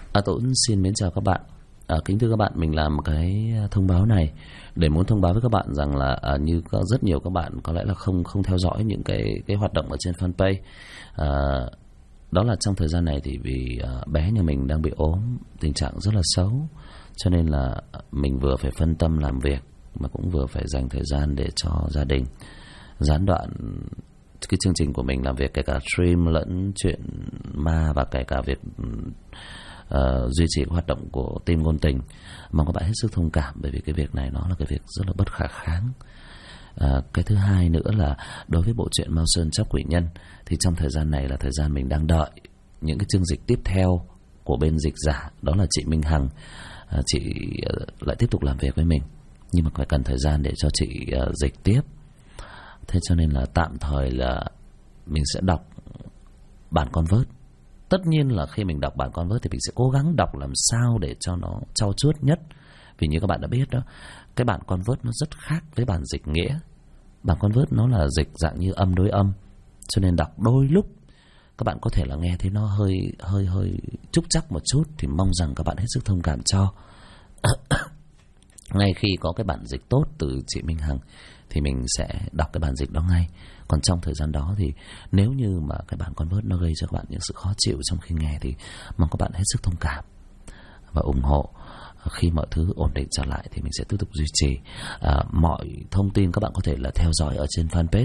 Tuấn xin mến chào các bạn. Kính thưa các bạn, mình làm một cái thông báo này để muốn thông báo với các bạn rằng là như có rất nhiều các bạn có lẽ là không theo dõi những cái hoạt động ở trên fanpage. Đó là trong thời gian này thì vì bé nhà mình đang bị ốm, tình trạng rất là xấu, cho nên là mình vừa phải phân tâm làm việc mà cũng vừa phải dành thời gian để cho gia đình, gián đoạn cái chương trình của mình làm việc, kể cả stream lẫn chuyện ma và kể cả việc duy trì hoạt động của team ngôn tình. Mong các bạn hết sức thông cảm, bởi vì cái việc này nó là cái việc rất là bất khả kháng. Cái thứ hai nữa là đối với bộ truyện Mao Sơn Tróc Quỷ Nhân thì trong thời gian này là thời gian mình đang đợi những cái chương dịch tiếp theo của bên dịch giả, đó là chị Minh Hằng. Chị lại tiếp tục làm việc với mình, nhưng mà phải cần thời gian để cho chị dịch tiếp. Thế cho nên là tạm thời là mình sẽ đọc bản convert. Tất nhiên là khi mình đọc bản convert thì mình sẽ cố gắng đọc làm sao để cho nó trau chuốt nhất. Vì như các bạn đã biết đó, cái bản convert nó rất khác với bản dịch nghĩa. Bản convert nó là dịch dạng như âm đối âm, cho nên đọc đôi lúc các bạn có thể là nghe thấy nó hơi trúc trắc một chút, thì mong rằng các bạn hết sức thông cảm cho. Ngay khi có cái bản dịch tốt từ chị Minh Hằng thì mình sẽ đọc cái bản dịch đó ngay. Còn trong thời gian đó thì nếu như mà cái bản convert nó gây cho các bạn những sự khó chịu trong khi nghe thì mong các bạn hết sức thông cảm và ủng hộ. Khi mọi thứ ổn định trở lại thì mình sẽ tiếp tục duy trì. Mọi thông tin các bạn có thể là theo dõi ở trên fanpage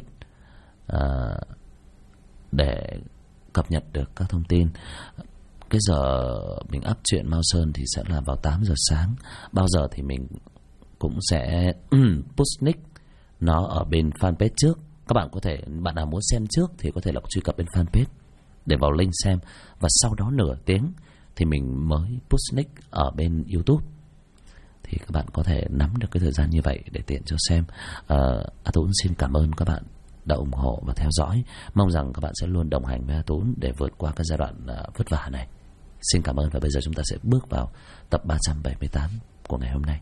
để cập nhật được các thông tin. Cái giờ mình up truyện Mao Sơn thì sẽ là vào 8 giờ sáng. Bao giờ thì mình cũng sẽ post nick nó ở bên fanpage trước. Các bạn có thể, bạn nào muốn xem trước thì có thể là truy cập bên fanpage để vào link xem. Và sau đó nửa tiếng thì mình mới post nick ở bên YouTube. Thì các bạn có thể nắm được cái thời gian như vậy để tiện cho xem. Tuấn xin cảm ơn các bạn đã ủng hộ và theo dõi. Mong rằng các bạn sẽ luôn đồng hành với Tuấn để vượt qua cái giai đoạn vất vả này. Xin cảm ơn, và bây giờ chúng ta sẽ bước vào tập 378 của ngày hôm nay.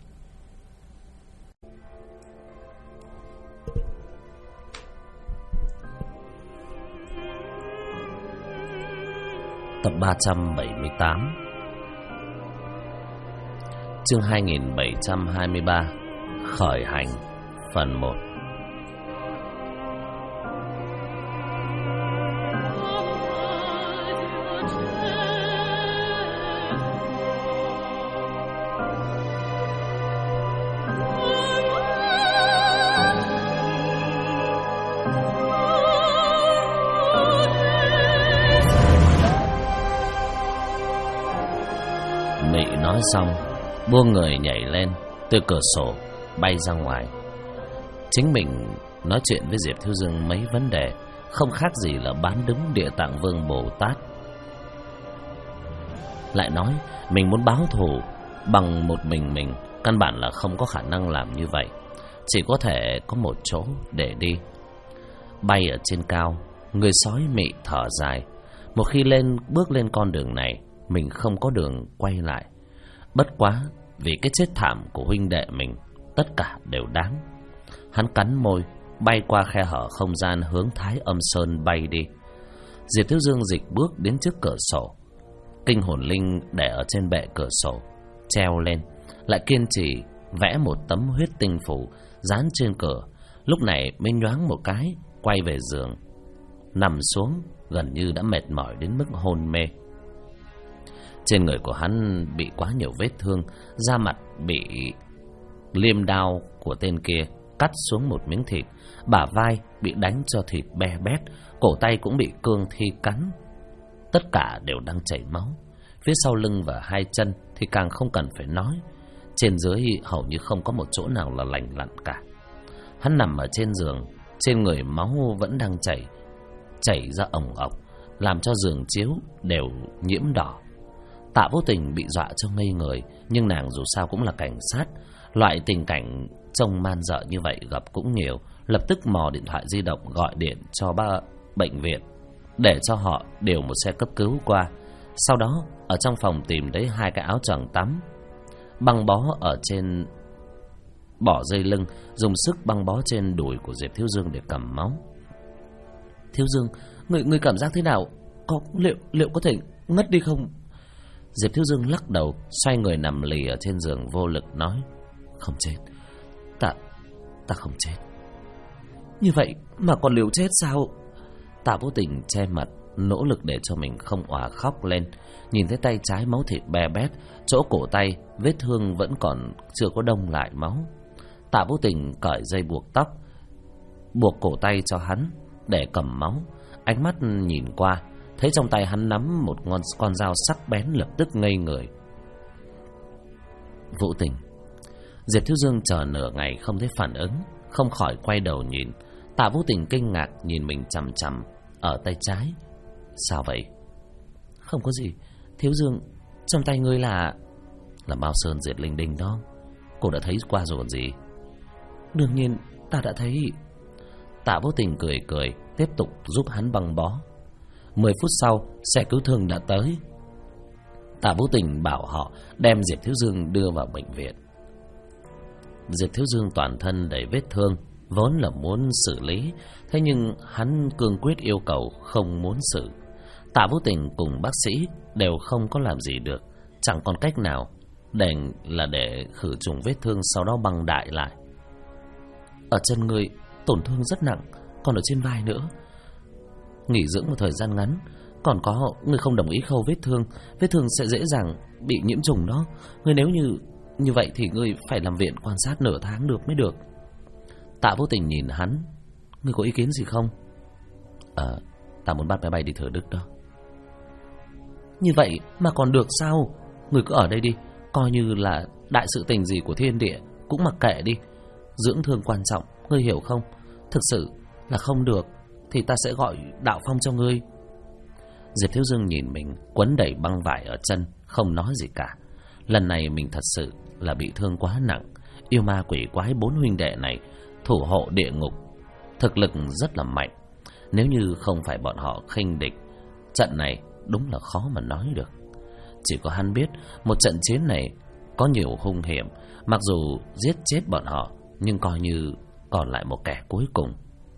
Tập 378, chương 2723, khởi hành, phần 1. Mị nói xong, buông người nhảy lên từ cửa sổ bay ra ngoài. Chính mình nói chuyện với Diệp Thiếu Dương mấy vấn đề không khác gì là bán đứng Địa Tạng Vương Bồ Tát. Lại nói mình muốn báo thù bằng một mình căn bản là không có khả năng làm như vậy. Chỉ có thể có một chỗ để đi. Bay ở trên cao, người sói Mị thở dài. Một khi bước lên con đường này, mình không có đường quay lại. Bất quá vì cái chết thảm của huynh đệ mình, tất cả đều đáng. Hắn cắn môi, bay qua khe hở không gian hướng Thái Âm Sơn bay đi. Diệp Thiếu Dương dịch bước đến trước cửa sổ. Kinh hồn linh để ở trên bệ cửa sổ, treo lên, lại kiên trì vẽ một tấm huyết tinh phủ dán trên cửa. Lúc này mới nhoáng một cái, quay về giường, nằm xuống, gần như đã mệt mỏi đến mức hôn mê. Trên người của hắn bị quá nhiều vết thương, da mặt bị liêm đao của tên kia cắt xuống một miếng thịt, bả vai bị đánh cho thịt be bét, cổ tay cũng bị cương thi cắn. Tất cả đều đang chảy máu. Phía sau lưng và hai chân thì càng không cần phải nói. Trên dưới hầu như không có một chỗ nào là lành lặn cả. Hắn nằm ở trên giường, trên người máu vẫn đang chảy ra ồng ọc, làm cho giường chiếu đều nhiễm đỏ. Tạ Vô Tình bị dọa cho ngây người, nhưng nàng dù sao cũng là cảnh sát, loại tình cảnh trông man dợ như vậy gặp cũng nhiều. Lập tức mò điện thoại di động gọi điện cho bệnh viện để cho họ điều một xe cấp cứu qua. Sau đó ở trong phòng tìm thấy 2 cái áo choàng tắm, băng bó ở trên, bỏ dây lưng, dùng sức băng bó trên đùi của Diệp Thiếu Dương để cầm máu. Thiếu Dương, người cảm giác thế nào? Liệu có thể ngất đi không? Diệp Thiếu Dương lắc đầu, xoay người nằm lì ở trên giường vô lực nói: Không chết. Ta không chết. Như vậy mà còn liều chết sao? Tạ Vô Tình che mặt, nỗ lực để cho mình không òa khóc lên. Nhìn thấy tay trái máu thịt be bét, chỗ cổ tay vết thương vẫn còn chưa có đông lại máu. Tạ Vô Tình cởi dây buộc tóc, buộc cổ tay cho hắn để cầm máu. Ánh mắt nhìn qua, thấy trong tay hắn nắm một con dao sắc bén, lập tức ngây người. Vũ Tình. Diệp Thiếu Dương chờ nửa ngày không thấy phản ứng, không khỏi quay đầu nhìn. Tạ Vũ Tình kinh ngạc nhìn mình chằm chằm ở tay trái. Sao vậy? Không có gì, Thiếu Dương, trong tay ngươi là Mao Sơn Diệt Linh Đinh đó. Cô đã thấy qua rồi còn gì? Đương nhiên ta đã thấy. Tạ Vũ Tình cười cười, tiếp tục giúp hắn băng bó. 10 phút sau, xe cứu thương đã tới. Tạ Vũ Tình bảo họ đem Diệp Thiếu Dương đưa vào bệnh viện. Diệp Thiếu Dương toàn thân đầy vết thương, vốn là muốn xử lý, thế nhưng hắn cương quyết yêu cầu không muốn xử. Tạ Vũ Tình cùng bác sĩ đều không có làm gì được, chẳng còn cách nào, đành là để khử trùng vết thương, sau đó băng đại lại. Ở chân người tổn thương rất nặng, còn ở trên vai nữa. Nghỉ dưỡng một thời gian ngắn, còn có người không đồng ý khâu vết thương sẽ dễ dàng bị nhiễm trùng đó. Người nếu như vậy thì người phải nằm viện quan sát nửa tháng được mới được. Tạ Vô Tình nhìn hắn. Người có ý kiến gì không? Ta muốn bắt máy bay đi Thừa Đức đó. Như vậy mà còn được sao? Người cứ ở đây đi, coi như là đại sự tình gì của thiên địa cũng mặc kệ đi. Dưỡng thương quan trọng, ngươi hiểu không? Thực sự là không được thì ta sẽ gọi Đạo Phong cho ngươi. Diệp Thiếu Dương nhìn mình quấn đầy băng vải ở chân, không nói gì cả. Lần này mình thật sự là bị thương quá nặng. Yêu ma quỷ quái 4 huynh đệ này thủ hộ địa ngục, thực lực rất là mạnh. Nếu như không phải bọn họ khinh địch, trận này đúng là khó mà nói được. Chỉ có hắn biết một trận chiến này có nhiều hung hiểm. Mặc dù giết chết bọn họ, nhưng coi như còn lại một kẻ cuối cùng.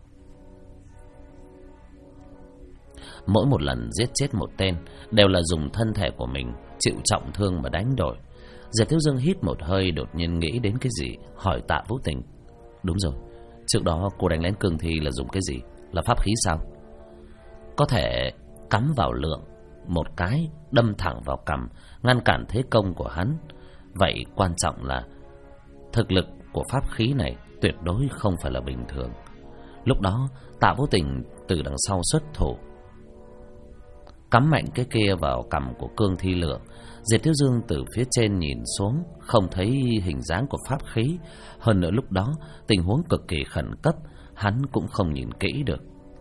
Mỗi một lần giết chết một tên đều là dùng thân thể của mình chịu trọng thương mà đánh đổi. Diệp Thiếu Dương hít một hơi, đột nhiên nghĩ đến cái gì, hỏi Tạ Vũ Tình. Đúng rồi, trước đó cô đánh lén cương thi là dùng cái gì? Là pháp khí sao? Có thể cắm vào Lượng một cái, đâm thẳng vào cằm, ngăn cản thế công của hắn. Vậy quan trọng là thực lực của pháp khí này tuyệt đối không phải là bình thường. Lúc đó Tạ Vũ Tình từ đằng sau xuất thủ, cắm mạnh cái kia vào cằm của cương thi Lượng. Diệp Thiếu Dương từ phía trên nhìn xuống, không thấy hình dáng của pháp khí. Hơn nữa lúc đó tình huống cực kỳ khẩn cấp, hắn cũng không nhìn kỹ được.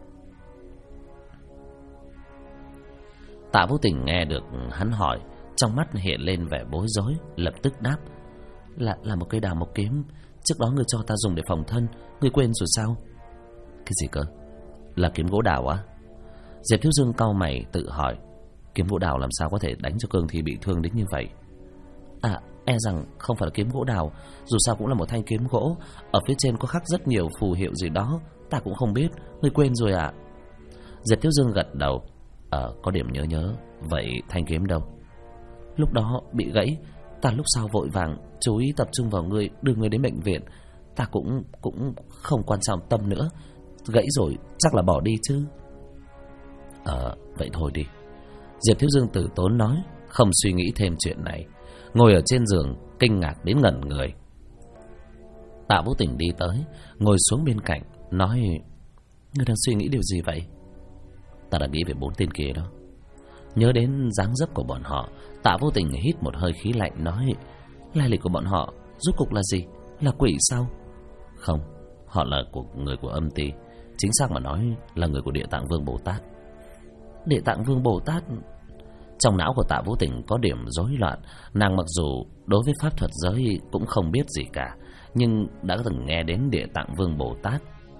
Tạ Vũ Tình nghe được hắn hỏi, trong mắt hiện lên vẻ bối rối, lập tức đáp. Là một cây đào mộc kiếm. Trước đó ngươi cho ta dùng để phòng thân, ngươi quên rồi sao? Cái gì cơ? Là kiếm gỗ đào á? Diệp Thiếu Dương cau mày tự hỏi, kiếm gỗ đào làm sao có thể đánh cho cương thi bị thương đến như vậy? E rằng không phải là kiếm gỗ đào, dù sao cũng là một thanh kiếm gỗ. Ở phía trên có khắc rất nhiều phù hiệu gì đó, ta cũng không biết, ngươi quên rồi à? Diệp Thiếu Dương gật đầu. Có điểm nhớ. Vậy thanh kiếm đâu? Lúc đó bị gãy, ta lúc sau vội vàng chú ý tập trung vào ngươi, đưa ngươi đến bệnh viện. Ta cũng không quan trọng tâm nữa. Gãy rồi chắc là bỏ đi chứ. Vậy thôi đi. Diệp Thiếu Dương từ tốn nói, không suy nghĩ thêm chuyện này. Ngồi ở trên giường kinh ngạc đến ngẩn người. Tạ Vũ Tình đi tới, ngồi xuống bên cạnh, nói: Ngươi đang suy nghĩ điều gì vậy? Ta đã nghĩ về 4 tên kia đó. Nhớ đến dáng dấp của bọn họ, Tạ Vô Tình hít một hơi khí lạnh, nói: Lai lịch của bọn họ rốt cục là gì? Là quỷ sao? Không, họ là người của âm ty. Chính xác mà nói là người của Địa Tạng Vương Bồ Tát. Địa Tạng Vương Bồ Tát? Trong não của Tạ Vũ Tình có điểm rối loạn. Nàng mặc dù đối với pháp thuật giới cũng không biết gì cả, nhưng đã từng nghe đến Địa Tạng Vương Bồ Tát.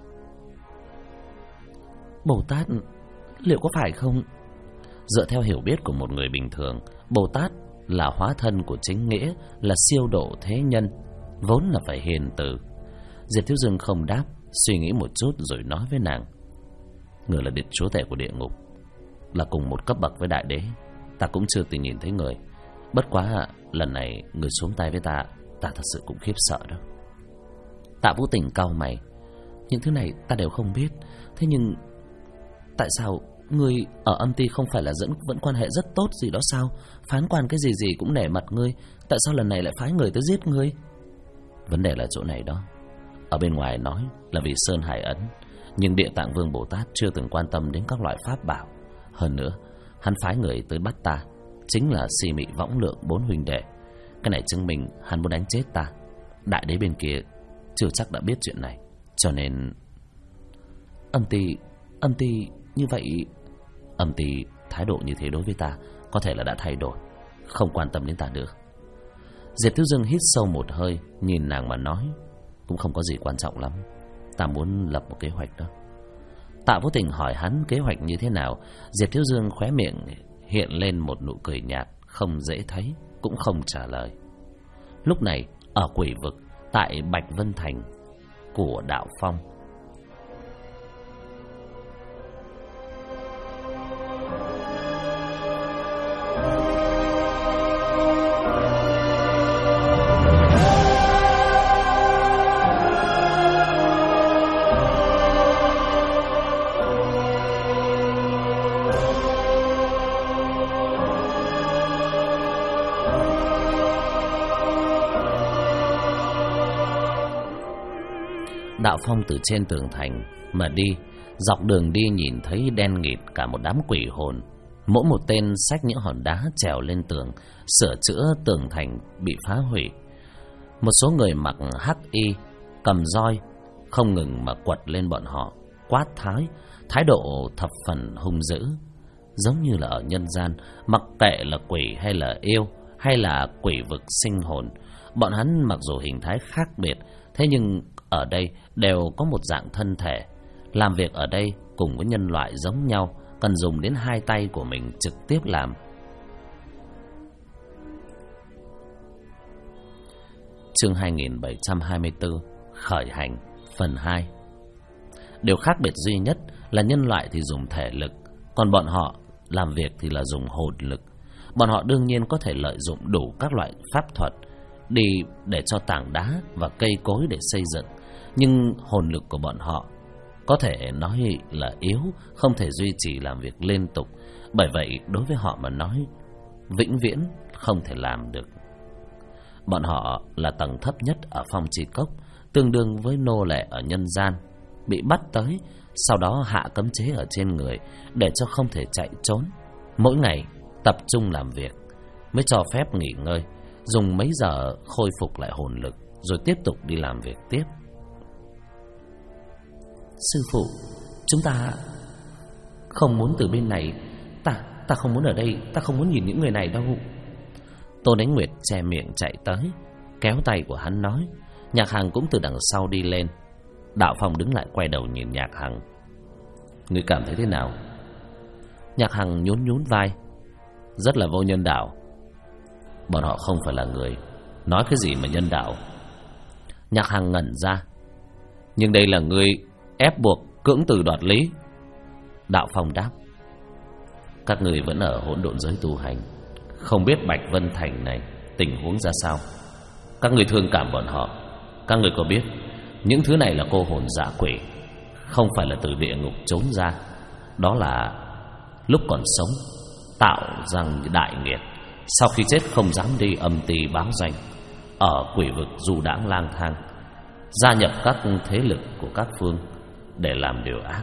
Bồ Tát liệu có phải không? Dựa theo hiểu biết của một người bình thường, Bồ Tát là hóa thân của chính nghĩa, là siêu độ thế nhân, vốn là phải hiền từ. Diệp Thiếu Dương không đáp, suy nghĩ một chút rồi nói với nàng: Người là chúa tể của địa ngục, là cùng một cấp bậc với đại đế. Ta cũng chưa từng nhìn thấy người, Bất quá lần này người xuống tay với ta thật sự cũng khiếp sợ đó. Tạ Vũ Tình cau mày. Những thứ này ta đều không biết. Thế nhưng tại sao ngươi ở âm ty không phải là vẫn quan hệ rất tốt gì đó sao? Phán quan cái gì cũng nể mặt ngươi, tại sao lần này lại phái người tới giết ngươi? Vấn đề là chỗ này đó. Ở bên ngoài nói là vì Sơn Hải Ấn, nhưng Địa Tạng Vương Bồ Tát chưa từng quan tâm đến các loại pháp bảo. Hơn nữa, hắn phái người tới bắt ta chính là Si Mị, Võng Lượng, 4 huynh đệ. Cái này chứng minh hắn muốn đánh chết ta. Đại đế bên kia chưa chắc đã biết chuyện này, cho nên âm ty như vậy. Âm ty thái độ như thế đối với ta có thể là đã thay đổi, không quan tâm đến ta nữa. Diệp Thiếu Dương hít sâu một hơi, nhìn nàng mà nói, cũng không có gì quan trọng lắm, ta muốn lập một kế hoạch đó. Tạ Vô Tình hỏi hắn kế hoạch như thế nào. Diệp Thiếu Dương khóe miệng hiện lên một nụ cười nhạt, không dễ thấy, cũng không trả lời. Lúc này ở quỷ vực tại Bạch Vân Thành của Đạo Phong, Đạo Phong từ trên tường thành mà đi, dọc đường đi nhìn thấy đen nghịt cả một đám quỷ hồn. Mỗi một tên xách những hòn đá trèo lên tường, sửa chữa tường thành bị phá hủy. Một số người mặc hắc y cầm roi không ngừng mà quật lên bọn họ, quát thái độ thập phần hung dữ, giống như là ở nhân gian, mặc kệ là quỷ hay là yêu hay là quỷ vực sinh hồn, bọn hắn mặc dù hình thái khác biệt, thế nhưng ở đây đều có một dạng thân thể. Làm việc ở đây cùng với nhân loại giống nhau, cần dùng đến hai tay của mình trực tiếp làm. Chương 2724 khởi hành phần 2. Điều khác biệt duy nhất là nhân loại thì dùng thể lực, còn bọn họ làm việc thì là dùng hồn lực. Bọn họ đương nhiên có thể lợi dụng đủ các loại pháp thuật đi để cho tảng đá và cây cối để xây dựng, nhưng hồn lực của bọn họ có thể nói là yếu, không thể duy trì làm việc liên tục. Bởi vậy đối với họ mà nói, vĩnh viễn không thể làm được. Bọn họ là tầng thấp nhất ở Phong Trì Cốc, tương đương với nô lệ ở nhân gian, bị bắt tới, sau đó hạ cấm chế ở trên người để cho không thể chạy trốn. Mỗi ngày tập trung làm việc, mới cho phép nghỉ ngơi, dùng mấy giờ khôi phục lại hồn lực, rồi tiếp tục đi làm việc tiếp. Sư phụ, chúng ta không muốn từ bên này. Ta không muốn ở đây, ta không muốn nhìn những người này đâu. Tôn Ánh Nguyệt che miệng chạy tới, kéo tay của hắn nói. Nhạc Hằng cũng từ đằng sau đi lên. Đạo Phong đứng lại quay đầu nhìn Nhạc Hằng. Ngươi cảm thấy thế nào? Nhạc Hằng nhún vai. Rất là vô nhân đạo. Bọn họ không phải là người, nói cái gì mà nhân đạo? Nhạc Hằng ngẩn ra. Nhưng đây là ngươi ép buộc cưỡng từ đoạt lý. Đạo Phong đáp. Các người vẫn ở hỗn độn giới tu hành, không biết Bạch Vân Thành này tình huống ra sao. Các người thương cảm bọn họ. Các người có biết những thứ này là cô hồn dã quỷ, không phải là từ địa ngục trốn ra. Đó là lúc còn sống tạo ra đại nghiệt, sau khi chết không dám đi âm ty báo danh, ở quỷ vực du đãng lang thang, gia nhập các thế lực của các phương để làm điều ác.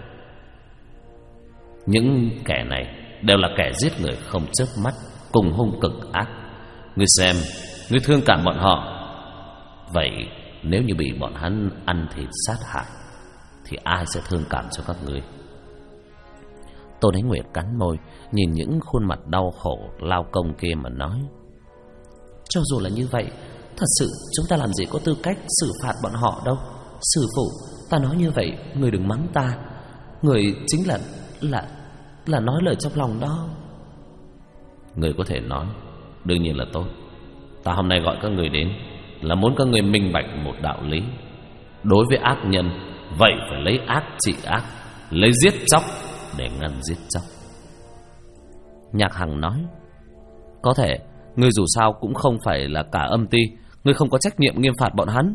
Những kẻ này đều là kẻ giết người không chớp mắt, cùng hung cực ác. Ngươi xem, ngươi thương cảm bọn họ. Vậy nếu như bị bọn hắn ăn thịt sát hại, thì ai sẽ thương cảm cho các ngươi? Tôn Ánh Nguyệt cắn môi, nhìn những khuôn mặt đau khổ lao công kia mà nói. Cho dù là như vậy, thật sự chúng ta làm gì có tư cách xử phạt bọn họ đâu. Sư phụ, ta nói như vậy, người đừng mắng ta. Người chính là nói lời trong lòng đó. Người có thể nói, đương nhiên là tốt. Ta hôm nay gọi các người đến là muốn các người minh bạch một đạo lý. Đối với ác nhân, vậy phải lấy ác trị ác, lấy giết chóc để ngăn giết chóc. Nhạc Hằng nói. Có thể Ngươi dù sao cũng không phải là cả âm ty, ngươi không có trách nhiệm nghiêm phạt bọn hắn.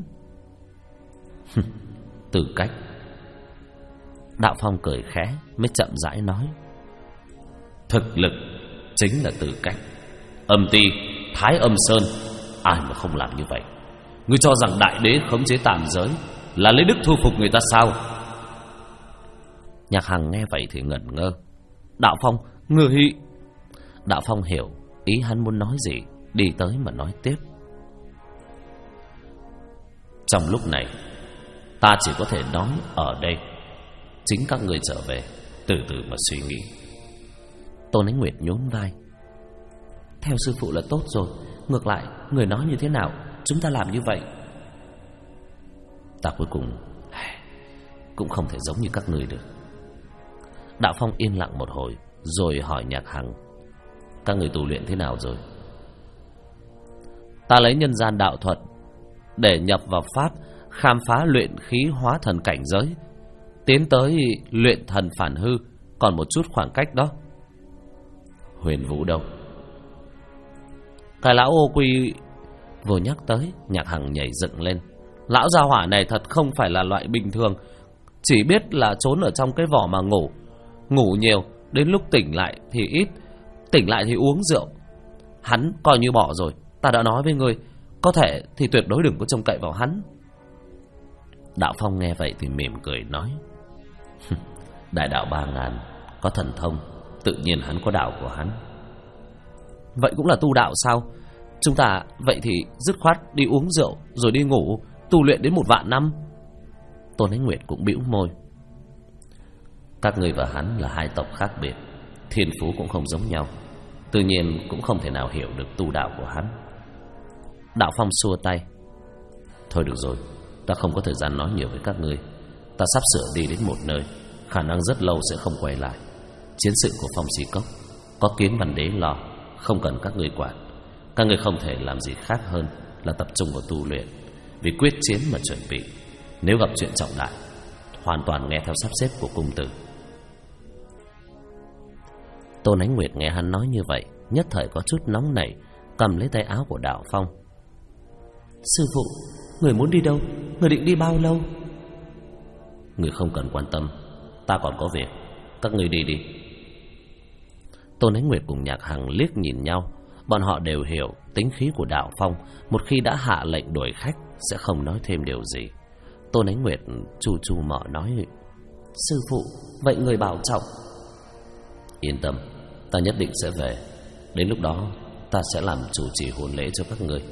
Tư cách. Đạo Phong cười khẽ mới chậm rãi nói: thực lực chính là tư cách. Âm ty, Thái Âm Sơn, ai mà không làm như vậy? Ngươi cho rằng đại đế khống chế tam giới là lấy đức thu phục người ta sao? Nhạc Hằng nghe vậy thì ngẩn ngơ. Đạo Phong, ngươi... Đạo Phong hiểu ý hắn muốn nói gì, đi tới mà nói tiếp. Trong lúc này, ta chỉ có thể nói ở đây. Chính các ngươi trở về, từ từ mà suy nghĩ. Tôn Ánh Nguyệt nhún vai. Theo sư phụ là tốt rồi. Ngược lại, người nói như thế nào, chúng ta làm như vậy. Ta cuối cùng cũng không thể giống như các ngươi được. Đạo Phong yên lặng một hồi, rồi hỏi Nhạc Hằng: các người tu luyện thế nào rồi? Ta lấy nhân gian đạo thuật để nhập vào pháp, khám phá luyện khí hóa thần cảnh giới, tiến tới luyện thần phản hư, còn một chút khoảng cách đó. Huyền Vũ đâu? Cái lão ô quy vừa nhắc tới, Nhạc Hằng nhảy dựng lên. Lão gia hỏa này thật không phải là loại bình thường, chỉ biết là trốn ở trong cái vỏ mà ngủ. Ngủ nhiều, đến lúc tỉnh lại thì ít, tỉnh lại thì uống rượu. Hắn coi như bỏ rồi. Ta đã nói với ngươi, có thể thì tuyệt đối đừng có trông cậy vào hắn. Đạo Phong nghe vậy thì mỉm cười nói: đại đạo 3000 có thần thông, tự nhiên hắn có đạo của hắn. Vậy cũng là tu đạo sao? Chúng ta vậy thì dứt khoát đi uống rượu rồi đi ngủ, tu luyện đến 1.000 năm. Tôn Ánh Nguyệt cũng bĩu môi. Các người và hắn là hai tộc khác biệt, thiên phú cũng không giống nhau, tự nhiên cũng không thể nào hiểu được tu đạo của hắn. Đạo Phong xua tay: thôi được rồi, ta không có thời gian nói nhiều với các ngươi. Ta sắp sửa đi đến một nơi, khả năng rất lâu sẽ không quay lại. Chiến sự của Phong Sĩ Cốc có Kiến Văn Đế lo, không cần các ngươi quản. Các ngươi không thể làm gì khác hơn là tập trung vào tu luyện, vì quyết chiến mà chuẩn bị. Nếu gặp chuyện trọng đại, hoàn toàn nghe theo sắp xếp của cung tử. Tôn Ánh Nguyệt nghe hắn nói như vậy, nhất thời có chút nóng nảy, cầm lấy tay áo của Đạo Phong. Sư phụ, người muốn đi đâu? Người định đi bao lâu? Người không cần quan tâm, ta còn có việc. Các ngươi đi đi. Tôn Ánh Nguyệt cùng Nhạc Hằng liếc nhìn nhau. Bọn họ đều hiểu tính khí của Đạo Phong, một khi đã hạ lệnh đuổi khách sẽ không nói thêm điều gì. Tôn Ánh Nguyệt chu chu mỏ nói: sư phụ, vậy người bảo trọng. Yên tâm, ta nhất định sẽ về. Đến lúc đó ta sẽ làm chủ trì hôn lễ cho các ngươi.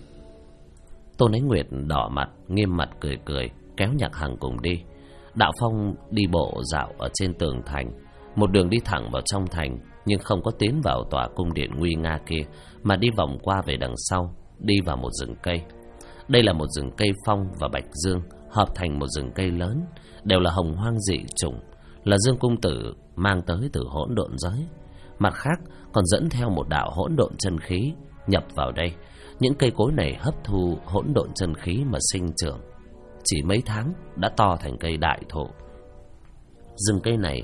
Tôn Ánh Nguyệt đỏ mặt, nghiêm mặt cười cười, kéo Nhạc Hằng cùng đi. Đạo Phong đi bộ dạo ở trên tường thành, một đường đi thẳng vào trong thành, nhưng không có tiến vào tòa cung điện nguy nga kia, mà đi vòng qua về đằng sau, đi vào một rừng cây. Đây là một rừng cây phong và bạch dương hợp thành một rừng cây lớn, đều là hồng hoang dị chủng, là Dương Cung Tử mang tới từ hỗn độn giới. Mặt khác còn dẫn theo một đạo hỗn độn chân khí nhập vào đây. Những cây cối này hấp thu hỗn độn chân khí mà sinh trưởng, chỉ mấy tháng đã to thành cây đại thụ. Rừng cây này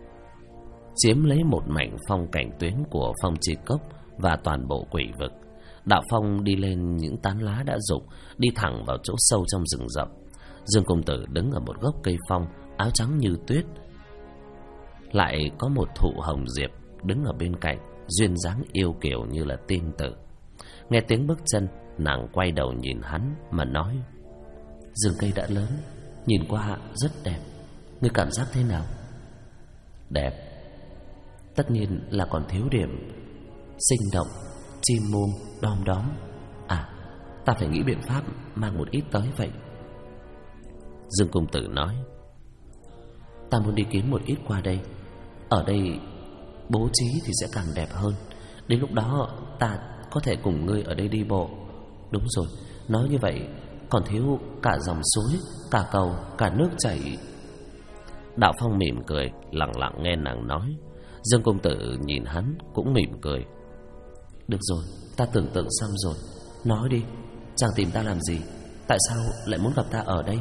chiếm lấy một mảnh phong cảnh tuyến của Phong Chi Cốc và toàn bộ quỷ vực. Đạo Phong đi lên những tán lá đã rụng, đi thẳng vào chỗ sâu trong rừng rậm. Dương Công Tử đứng ở một gốc cây phong, áo trắng như tuyết. Lại có một thụ hồng diệp đứng ở bên cạnh, duyên dáng yêu kiều như là tiên tử. Nghe tiếng bước chân, nàng quay đầu nhìn hắn mà nói: rừng cây đã lớn, nhìn qua rất đẹp. Ngươi cảm giác thế nào? Đẹp. Tất nhiên là còn thiếu điểm sinh động, chim muông, đom đóm. À, ta phải nghĩ biện pháp mang một ít tới vậy. Dương Công Tử nói: ta muốn đi kiếm một ít qua đây. Ở đây bố trí thì sẽ càng đẹp hơn. Đến lúc đó ta có thể cùng ngươi ở đây đi bộ. Đúng rồi, nói như vậy còn thiếu cả dòng suối, cả cầu, cả nước chảy. Đạo Phong mỉm cười, lặng lặng nghe nàng nói. Dương Công Tử nhìn hắn cũng mỉm cười. Được rồi, ta tưởng tượng xong rồi. Nói đi, chàng tìm ta làm gì? Tại sao lại muốn gặp ta ở đây?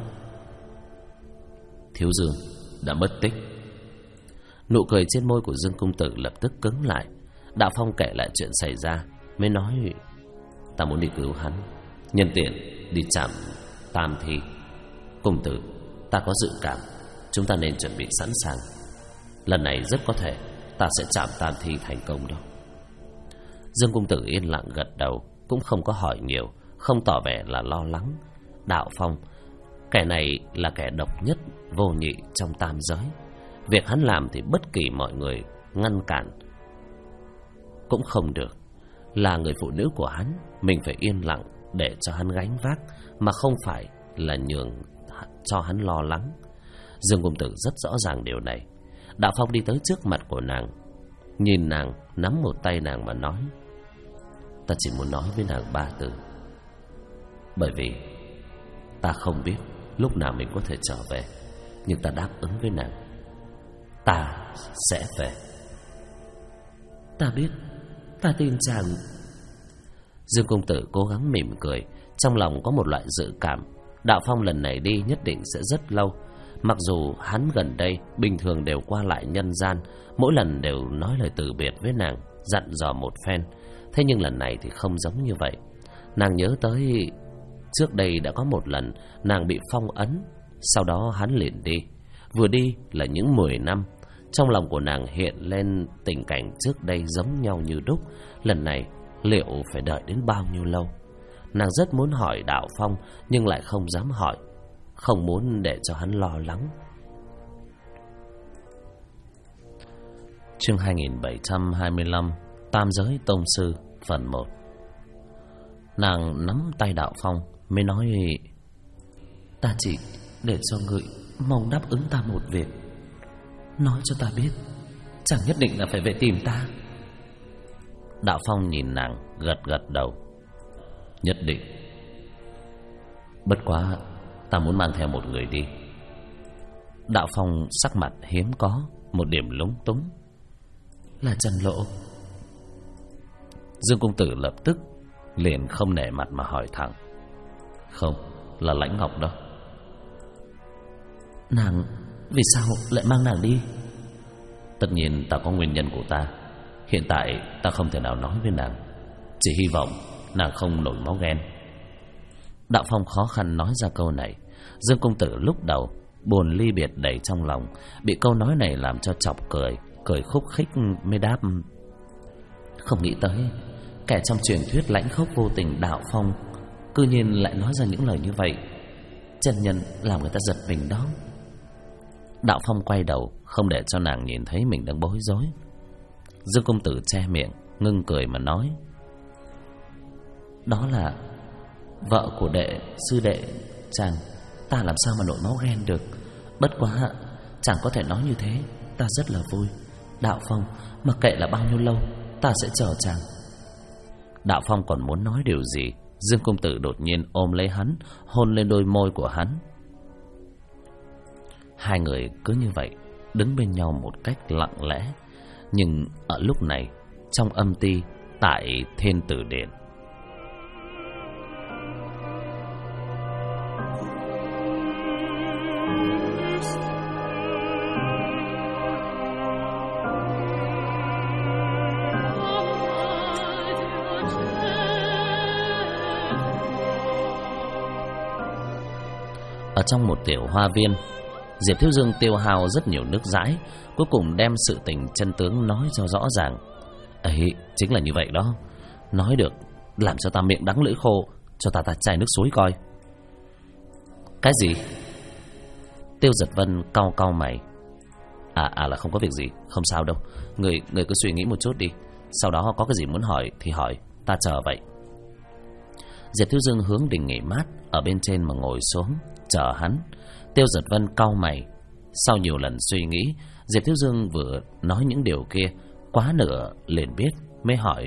Thiếu Dương đã mất tích. Nụ cười trên môi của Dương Công Tử lập tức cứng lại. Đạo Phong kể lại chuyện xảy ra. mới nói: ta muốn đi cứu hắn, nhân tiện đi chạm tam thi. Công tử, ta có dự cảm chúng ta nên chuẩn bị sẵn sàng. Lần này rất có thể ta sẽ chạm tam thi thành công đó. Dương công tử yên lặng gật đầu, cũng không có hỏi nhiều, không tỏ vẻ là lo lắng. Đạo Phong, kẻ này là kẻ độc nhất vô nhị trong tam giới. Việc hắn làm thì bất kỳ mọi người ngăn cản cũng không được. Là người phụ nữ của hắn, mình phải yên lặng để cho hắn gánh vác, mà không phải là nhường cho hắn lo lắng. Dương công tử rất rõ ràng điều này. Đạo Phong đi tới trước mặt của nàng, nhìn nàng, nắm một tay nàng mà nói: ta chỉ muốn nói với nàng 3 từ. Bởi vì ta không biết lúc nào mình có thể trở về, nhưng ta đáp ứng với nàng, ta sẽ về. Ta biết, ta tin chàng. Dương công tử cố gắng mỉm cười, trong lòng có một loại dự cảm Đạo Phong lần này đi nhất định sẽ rất lâu. Mặc dù hắn gần đây bình thường đều qua lại nhân gian, mỗi lần đều nói lời từ biệt với nàng, dặn dò một phen. Thế nhưng lần này thì không giống như vậy. Nàng nhớ tới trước đây đã có một lần nàng bị phong ấn, sau đó hắn liền đi. Vừa đi là những 10 năm. Trong lòng của nàng hiện lên tình cảnh trước đây giống nhau như đúc. Lần này liệu phải đợi đến bao nhiêu lâu? Nàng rất muốn hỏi Đạo Phong, nhưng lại không dám hỏi, không muốn để cho hắn lo lắng. Chương 2725, Tam Giới Tông Sư, phần 1. Nàng nắm tay Đạo Phong mới nói: ta chỉ để cho người mong đáp ứng ta một việc. Nói cho ta biết, chẳng nhất định là phải về tìm ta. Đạo Phong nhìn nàng, gật gật đầu: nhất định. Bất quá ta muốn mang theo một người đi. Đạo Phong sắc mặt hiếm có một điểm lúng túng: là Trần Lộ? Dương công tử lập tức liền không nể mặt mà hỏi thẳng: không, là Lãnh Ngọc đó. Nàng vì sao lại mang nàng đi? Tất nhiên ta có nguyên nhân của ta. Hiện tại ta không thể nào nói với nàng, chỉ hy vọng nàng không nổi máu ghen. Đạo Phong khó khăn nói ra câu này. Dương công tử lúc đầu buồn ly biệt đầy trong lòng, bị câu nói này làm cho chọc cười, cười khúc khích mới đáp: không nghĩ tới kẻ trong truyền thuyết lãnh khốc vô tình Đạo Phong cư nhiên lại nói ra những lời như vậy. Chân nhân làm người ta giật mình đó. Đạo Phong quay đầu, không để cho nàng nhìn thấy mình đang bối rối. Dương công tử che miệng, ngưng cười mà nói: đó là vợ của sư đệ chàng, ta làm sao mà nổi máu ghen được. Bất quá chàng có thể nói như thế, ta rất là vui. Đạo Phong, mặc kệ là bao nhiêu lâu, ta sẽ chờ chàng. Đạo Phong còn muốn nói điều gì, Dương công tử đột nhiên ôm lấy hắn, hôn lên đôi môi của hắn. Hai người cứ như vậy đứng bên nhau một cách lặng lẽ. Nhưng ở lúc này, trong âm ty tại Thiên Tử Điện, ở trong một tiểu hoa viên, Diệp Thiếu Dương tiêu hao rất nhiều nước dãi, cuối cùng đem sự tình chân tướng nói cho rõ ràng. Ấy, chính là như vậy đó. Nói được, làm cho ta miệng đắng lưỡi khô, cho ta chai nước suối coi. Cái gì? Tiêu Giật Vân cau cau mày. Là không có việc gì, không sao đâu. Người cứ suy nghĩ một chút đi, sau đó có cái gì muốn hỏi thì hỏi, ta chờ vậy. Diệp Thiếu Dương hướng đình nghỉ mát ở bên trên mà ngồi xuống, chờ hắn. Tiêu Giật Vân cau mày. Sau nhiều lần suy nghĩ, Diệp Thiếu Dương vừa nói những điều kia quá nửa liền biết, mới hỏi: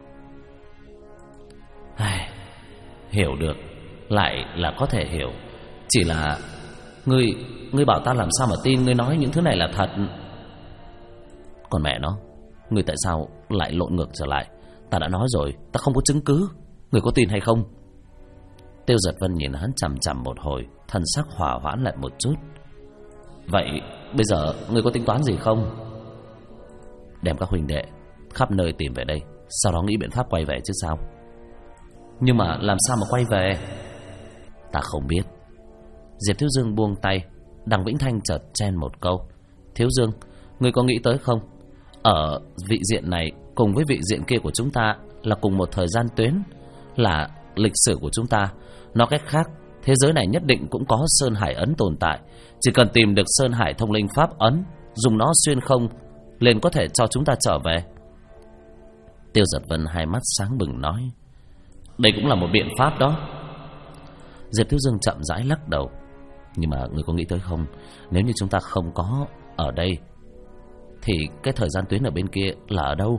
hiểu được, lại là có thể hiểu. Chỉ là Ngươi bảo ta làm sao mà tin ngươi nói những thứ này là thật? Còn mẹ nó, ngươi tại sao lại lộn ngược trở lại? Ta đã nói rồi, ta không có chứng cứ. Ngươi có tin hay không? Tiêu Giật Vân nhìn hắn chằm chằm một hồi, thân sắc hòa hoãn lại một chút. Vậy bây giờ ngươi có tính toán gì không? Đem các huynh đệ khắp nơi tìm về đây, sau đó nghĩ biện pháp quay về chứ sao. Nhưng mà làm sao mà quay về? Ta không biết. Diệp Thiếu Dương buông tay. Đằng Vĩnh Thanh chợt chen một câu: Thiếu Dương, ngươi có nghĩ tới không? Ở vị diện này cùng với vị diện kia của chúng ta là cùng một thời gian tuyến, là lịch sử của chúng ta. Nói cách khác, thế giới này nhất định cũng có Sơn Hải Ấn tồn tại. Chỉ cần tìm được Sơn Hải Thông Linh Pháp Ấn, dùng nó xuyên không liền có thể cho chúng ta trở về. Tiêu Giật Vân hai mắt sáng bừng nói: Đây cũng là một biện pháp đó. Diệp Thiếu Dương chậm rãi lắc đầu: Nhưng mà người có nghĩ tới không, nếu như chúng ta không có ở đây thì cái thời gian tuyến ở bên kia là ở đâu?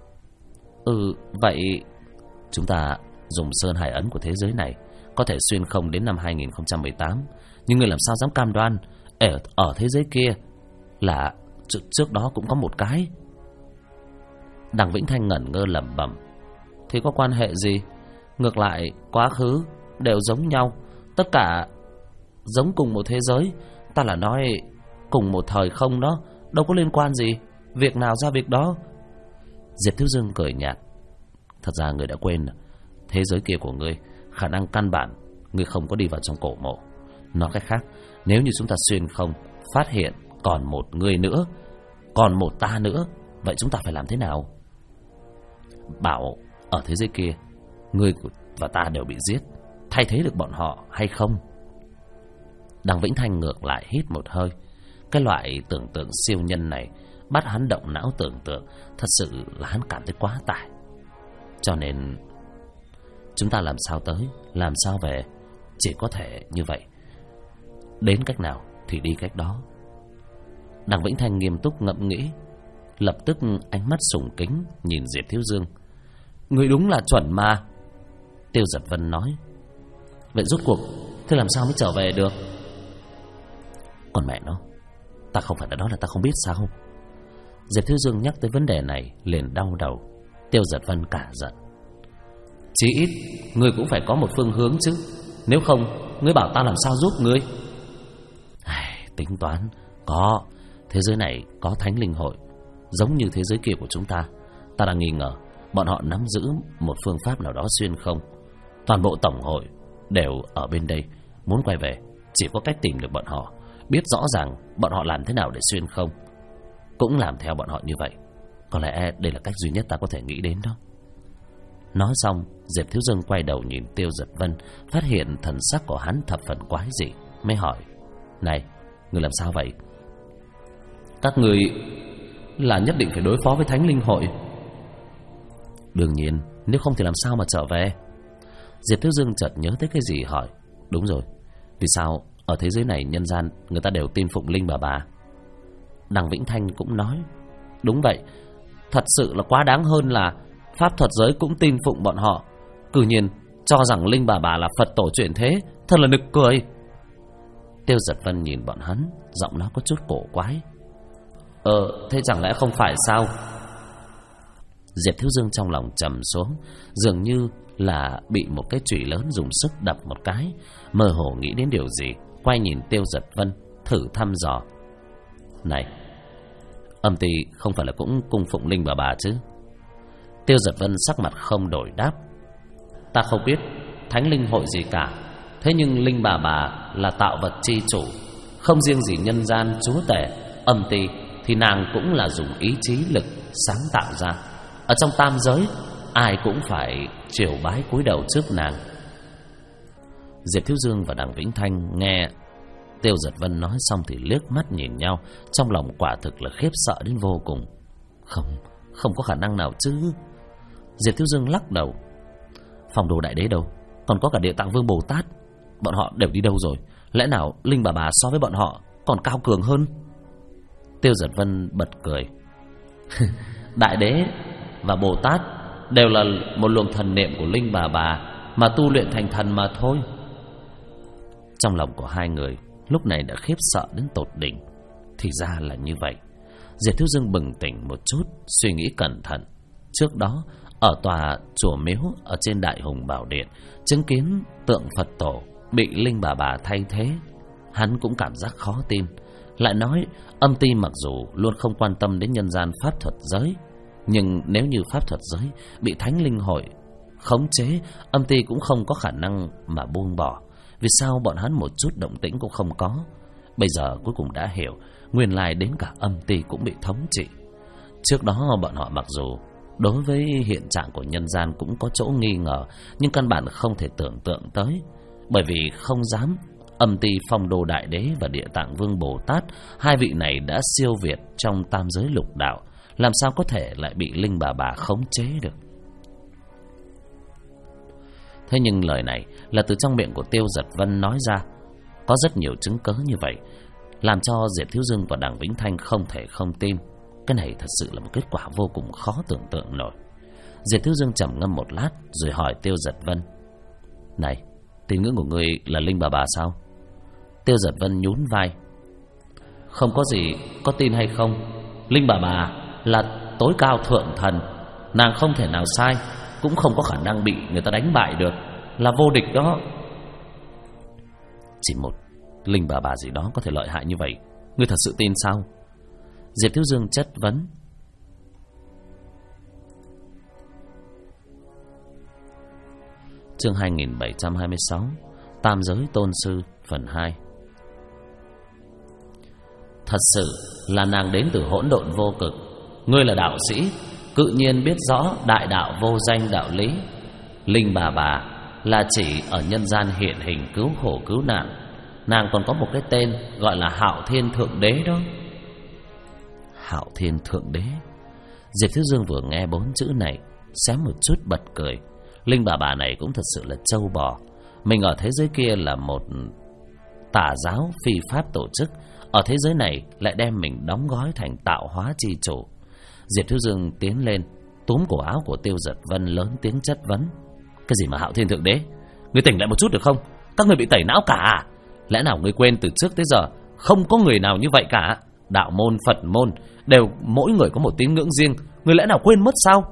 Vậy chúng ta dùng Sơn Hải Ấn của thế giới này có thể xuyên không đến năm 2018. Nhưng người làm sao dám cam đoan ở thế giới kia là trước đó cũng có một cái? Đằng Vĩnh Thanh ngẩn ngơ lẩm bẩm: Thì có quan hệ gì? Ngược lại quá khứ đều giống nhau, tất cả giống cùng một thế giới. Ta là nói cùng một thời không đó, đâu có liên quan gì. Việc nào ra việc đó. Diệp Thiếu Dương cười nhạt: Thật ra người đã quên, thế giới kia của ngươi khả năng căn bản ngươi không có đi vào trong cổ mộ. Nói cách khác, nếu như chúng ta xuyên không phát hiện còn một người nữa, còn một ta nữa, vậy chúng ta phải làm thế nào? Bảo ở thế giới kia ngươi và ta đều bị giết, thay thế được bọn họ hay không? Đằng Vĩnh Thanh ngược lại hít một hơi. Cái loại tưởng tượng siêu nhân này bắt hắn động não tưởng tượng, thật sự là hắn cảm thấy quá tải. Cho nên chúng ta làm sao tới, làm sao về, chỉ có thể như vậy. Đến cách nào thì đi cách đó. Đằng Vĩnh Thanh nghiêm túc ngẫm nghĩ, lập tức ánh mắt sùng kính nhìn Diệp Thiếu Dương: Người đúng là chuẩn mà. Tiêu Giật Vân nói: Vậy rốt cuộc thế làm sao mới trở về được? Còn mẹ nó, ta không phải đó là ta không biết sao? Diệp Thiếu Dương nhắc tới vấn đề này liền đau đầu. Tiêu Giật Vân cả giận: Chí ít ngươi cũng phải có một phương hướng chứ, nếu không ngươi bảo ta làm sao giúp ngươi? Tính toán có. Thế giới này có thánh linh hội giống như thế giới kia của chúng ta. Ta đang nghi ngờ bọn họ nắm giữ một phương pháp nào đó xuyên không. Toàn bộ tổng hội đều ở bên đây. Muốn quay về chỉ có cách tìm được bọn họ, biết rõ ràng bọn họ làm thế nào để xuyên không, cũng làm theo bọn họ như vậy. Có lẽ đây là cách duy nhất ta có thể nghĩ đến đó. Nói xong, Diệp Thiếu Dương quay đầu nhìn Tiêu Giật Vân, phát hiện thần sắc của hắn thập phần quái dị, mới hỏi: Này, người làm sao vậy? Các người là nhất định phải đối phó với Thánh Linh Hội? Đương nhiên, nếu không thì làm sao mà trở về? Diệp Thiếu Dương chợt nhớ tới cái gì hỏi: Đúng rồi, vì sao ở thế giới này nhân gian người ta đều tin phụng Linh bà? Đằng Vĩnh Thanh cũng nói: Đúng vậy, thật sự là quá đáng hơn là pháp thuật giới cũng tin phụng bọn họ, cư nhiên cho rằng Linh bà là Phật tổ chuyển thế, thật là nực cười. Tiêu Giật Vân nhìn bọn hắn, giọng nó có chút cổ quái: Thế chẳng lẽ không phải sao? Diệp Thiếu Dương trong lòng trầm xuống, dường như là bị một cái chùy lớn dùng sức đập một cái, mơ hồ nghĩ đến điều gì, quay nhìn Tiêu Giật Vân thử thăm dò: Này, Âm Ty không phải là cũng cung phụng Linh bà chứ? Tiêu Giật Vân sắc mặt không đổi đáp: Ta không biết Thánh Linh hội gì cả, thế nhưng Linh bà là tạo vật chi chủ, không riêng gì nhân gian chúa tể. Âm Ty thì nàng cũng là dùng ý chí lực sáng tạo ra. Ở trong tam giới, ai cũng phải triều bái cúi đầu trước nàng. Diệp Thiếu Dương và Đằng Vĩnh Thanh nghe Tiêu Giật Vân nói xong thì liếc mắt nhìn nhau, trong lòng quả thực là khiếp sợ đến vô cùng. Không có khả năng nào chứ. Diệp Thiếu Dương lắc đầu: Phong Đồ Đại Đế đâu, còn có cả Địa Tạng Vương Bồ Tát, bọn họ đều đi đâu rồi? Lẽ nào Linh bà so với bọn họ còn cao cường hơn? Tiêu Giật Vân bật cười: Đại Đế và Bồ Tát đều là một luồng thần niệm của Linh bà mà tu luyện thành thần mà thôi. Trong lòng của hai người lúc này đã khiếp sợ đến tột đỉnh. Thì ra là như vậy. Diệp Thiếu Dương bừng tỉnh một chút, suy nghĩ cẩn thận. Trước đó ở tòa chùa miếu ở trên Đại Hùng Bảo Điện, chứng kiến tượng Phật tổ bị Linh bà thay thế, hắn cũng cảm giác khó tin. Lại nói Âm Ty mặc dù luôn không quan tâm đến nhân gian pháp thuật giới, Nhưng nếu như pháp thuật giới bị thánh linh hội khống chế, âm ty cũng không có khả năng mà buông bỏ. Vì sao bọn hắn một chút động tĩnh cũng không có? Bây giờ cuối cùng đã hiểu, nguyên lai đến cả âm ty cũng bị thống trị. Trước đó bọn họ mặc dù đối với hiện trạng của nhân gian cũng có chỗ nghi ngờ, nhưng căn bản không thể tưởng tượng tới. Bởi vì không dám, âm ty Phong Đô Đại Đế và Địa Tạng Vương Bồ Tát, hai vị này đã siêu việt trong tam giới lục đạo, làm sao có thể lại bị Linh Bà khống chế được. Thế nhưng lời này là từ trong miệng của Tiêu Giật Vân nói ra. Có rất nhiều chứng cớ như vậy, làm cho Diệp Thiếu Dương và Đằng Vĩnh Thanh không thể không tin. Cái này thật sự là một kết quả vô cùng khó tưởng tượng nổi. Diệp Thiếu Dương trầm ngâm một lát rồi hỏi Tiêu Giật Vân: "Này, tín ngưỡng của ngươi là Linh Bà sao?" Tiêu Giật Vân nhún vai: "Không có gì, có tin hay không, Linh Bà là tối cao thượng thần, nàng không thể nào sai, cũng không có khả năng bị người ta đánh bại được, là vô địch đó." Chỉ một Linh Bà gì đó có thể lợi hại như vậy, ngươi thật sự tin sao? Diệp Thiếu Dương chất vấn. Chương 2726, Tam Giới Tôn Sư phần 2. Thật sự là nàng đến từ hỗn độn vô cực. Ngươi là đạo sĩ, cự nhiên biết rõ đại đạo vô danh đạo lý. Linh Bà là chỉ ở nhân gian hiện hình cứu khổ cứu nạn. Nàng còn có một cái tên gọi là Hạo Thiên Thượng Đế đó. Hạo Thiên Thượng Đế. Diệp Thiếu Dương vừa nghe 4 chữ này, xém một chút bật cười. Linh Bà này cũng thật sự là trâu bò. Mình ở thế giới kia là một tà giáo phi pháp tổ chức, ở thế giới này lại đem mình đóng gói thành tạo hóa chi chủ. Diệp Thiếu Dương tiến lên túm cổ áo của Tiêu Giật Vân, lớn tiếng chất vấn: "Cái gì mà Hạo Thiên Thượng Đế? Ngươi tỉnh lại một chút được không? Các ngươi bị tẩy não cả à? Lẽ nào ngươi quên từ trước tới giờ không có người nào như vậy cả? Đạo môn, Phật môn đều mỗi người có một tín ngưỡng riêng, ngươi lẽ nào quên mất sao?"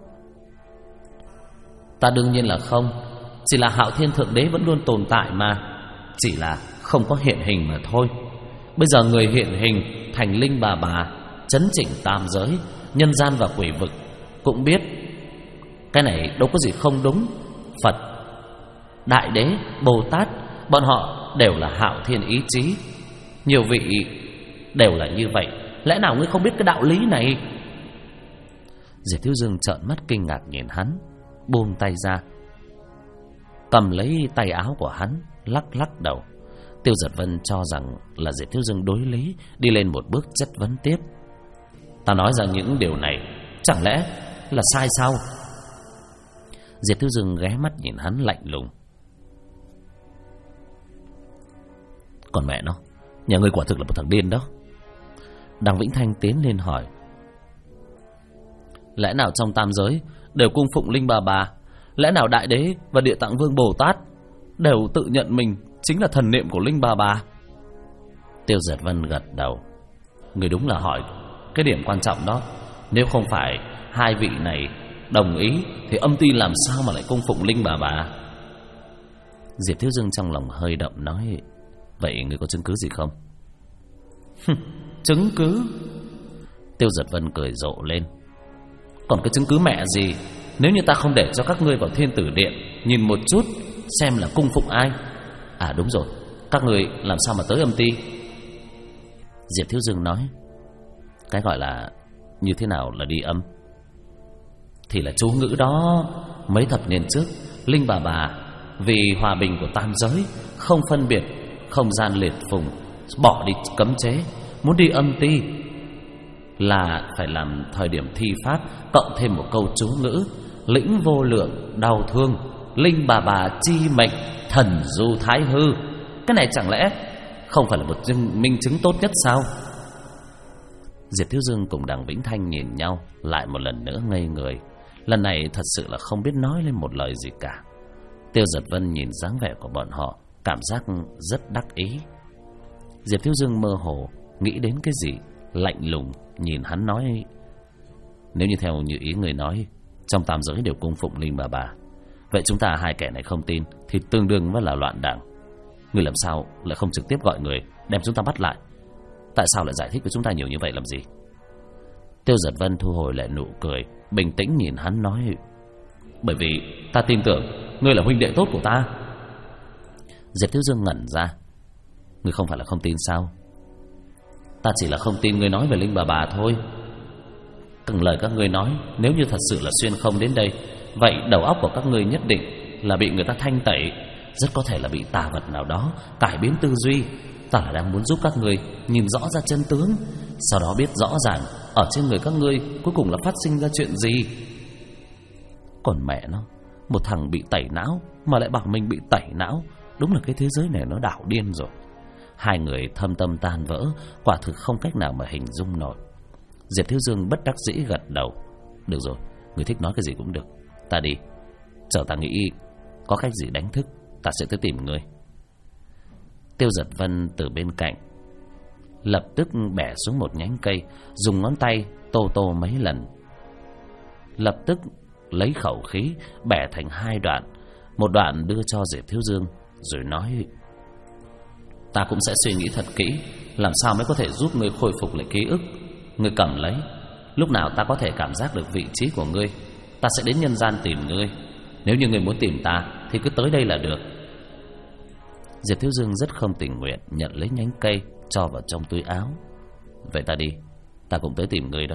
"Ta đương nhiên là không, chỉ là Hạo Thiên Thượng Đế vẫn luôn tồn tại mà, chỉ là không có hiện hình mà thôi. Bây giờ người hiện hình thành Linh Bà chấn chỉnh tam giới, nhân gian và quỷ vực cũng biết cái này đâu có gì không đúng. Phật, Đại Đế, Bồ Tát, bọn họ đều là Hạo Thiên ý chí. Nhiều vị đều là như vậy, lẽ nào ngươi không biết cái đạo lý này?" Diệp Thiếu Dương trợn mắt kinh ngạc nhìn hắn, buông tay ra, cầm lấy tay áo của hắn, lắc lắc đầu. Tiêu Giật Vân cho rằng là Diệp Thiếu Dương đối lý, đi lên một bước chất vấn tiếp: "Ta nói ra những điều này chẳng lẽ là sai sao?" Diệp Thiếu Dương ghé mắt nhìn hắn lạnh lùng: "Còn mẹ nó, nhà ngươi quả thực là một thằng điên đó." Đằng Vĩnh Thanh tiến lên hỏi: "Lẽ nào trong tam giới đều cung phụng Linh Bà? Lẽ nào Đại Đế và Địa Tạng Vương Bồ Tát đều tự nhận mình chính là thần niệm của Linh Bà?" Tiêu Giật Vân gật đầu: "Người đúng là hỏi cái điểm quan trọng đó. Nếu không phải hai vị này đồng ý thì âm ty làm sao mà lại cung phụng Linh Bà?" Diệp Thiếu Dương trong lòng hơi động nói: "Vậy người có chứng cứ gì không?" "Chứng cứ?" Tiêu Giật Vân cười rộ lên: "Còn cái chứng cứ mẹ gì, nếu như ta không để cho các ngươi vào Thiên Tử Điện nhìn một chút xem là cung phụng ai? À đúng rồi, các ngươi làm sao mà tới âm ty?" Diệp Thiếu Dương nói: "Cái gọi là như thế nào là đi âm? Thì là chú ngữ đó. Mấy thập niên trước, Linh Bà vì hòa bình của tam giới, không phân biệt không gian liệt phùng, bỏ đi cấm chế, muốn đi âm ty là phải làm thời điểm thi pháp, cộng thêm một câu chú ngữ: lĩnh vô lượng đau thương, Linh Bà chi mệnh, thần du thái hư. Cái này chẳng lẽ không phải là một minh chứng tốt nhất sao?" Diệp Thiếu Dương cùng Đằng Vĩnh Thanh nhìn nhau, lại một lần nữa ngây người. Lần này thật sự là không biết nói lên một lời gì cả. Tiêu Giật Vân nhìn dáng vẻ của bọn họ, cảm giác rất đắc ý. Diệp Thiếu Dương mơ hồ nghĩ đến cái gì, lạnh lùng nhìn hắn nói: "Nếu như theo như ý người nói, trong tam giới đều cung phụng Linh Bà, vậy chúng ta hai kẻ này không tin thì tương đương với là loạn đảng. Người làm sao lại không trực tiếp gọi người đem chúng ta bắt lại? Tại sao lại giải thích với chúng ta nhiều như vậy làm gì?" Tiêu Giật Vân thu hồi lại nụ cười, bình tĩnh nhìn hắn nói: bởi vì ta tin tưởng ngươi là huynh đệ tốt của ta. Diệp Thiếu Dương ngẩn ra: ngươi không phải là không tin sao? Ta chỉ là không tin ngươi nói về Linh bà thôi. Từng lời các ngươi nói, nếu như thật sự là xuyên không đến đây, vậy đầu óc của các ngươi nhất định là bị người ta thanh tẩy, rất có thể là bị tà vật nào đó cải biến tư duy. Ta là đang muốn giúp các ngươi nhìn rõ ra chân tướng, sau đó biết rõ ràng ở trên người các ngươi cuối cùng là phát sinh ra chuyện gì. Còn mẹ nó, một thằng bị tẩy não mà lại bảo mình bị tẩy não, đúng là cái thế giới này nó đảo điên rồi. Hai người thâm tâm tan vỡ, quả thực không cách nào mà hình dung nổi. Diệp Thiếu Dương bất đắc dĩ gật đầu: được rồi, người thích nói cái gì cũng được, ta đi. Chờ ta nghĩ có cách gì đánh thức, ta sẽ tới tìm ngươi. Tiêu Giật Vân từ bên cạnh lập tức bẻ xuống một nhánh cây, dùng ngón tay tô mấy lần, lập tức lấy khẩu khí bẻ thành hai đoạn. Một đoạn đưa cho Diệp Thiếu Dương, rồi nói: ta cũng sẽ suy nghĩ thật kỹ, làm sao mới có thể giúp ngươi khôi phục lại ký ức. Ngươi cầm lấy, lúc nào ta có thể cảm giác được vị trí của ngươi, ta sẽ đến nhân gian tìm ngươi. Nếu như ngươi muốn tìm ta thì cứ tới đây là được. Diệp Thiếu Dương rất không tình nguyện nhận lấy nhánh cây, cho vào trong túi áo. Vậy ta đi, ta cũng tới tìm ngươi đó.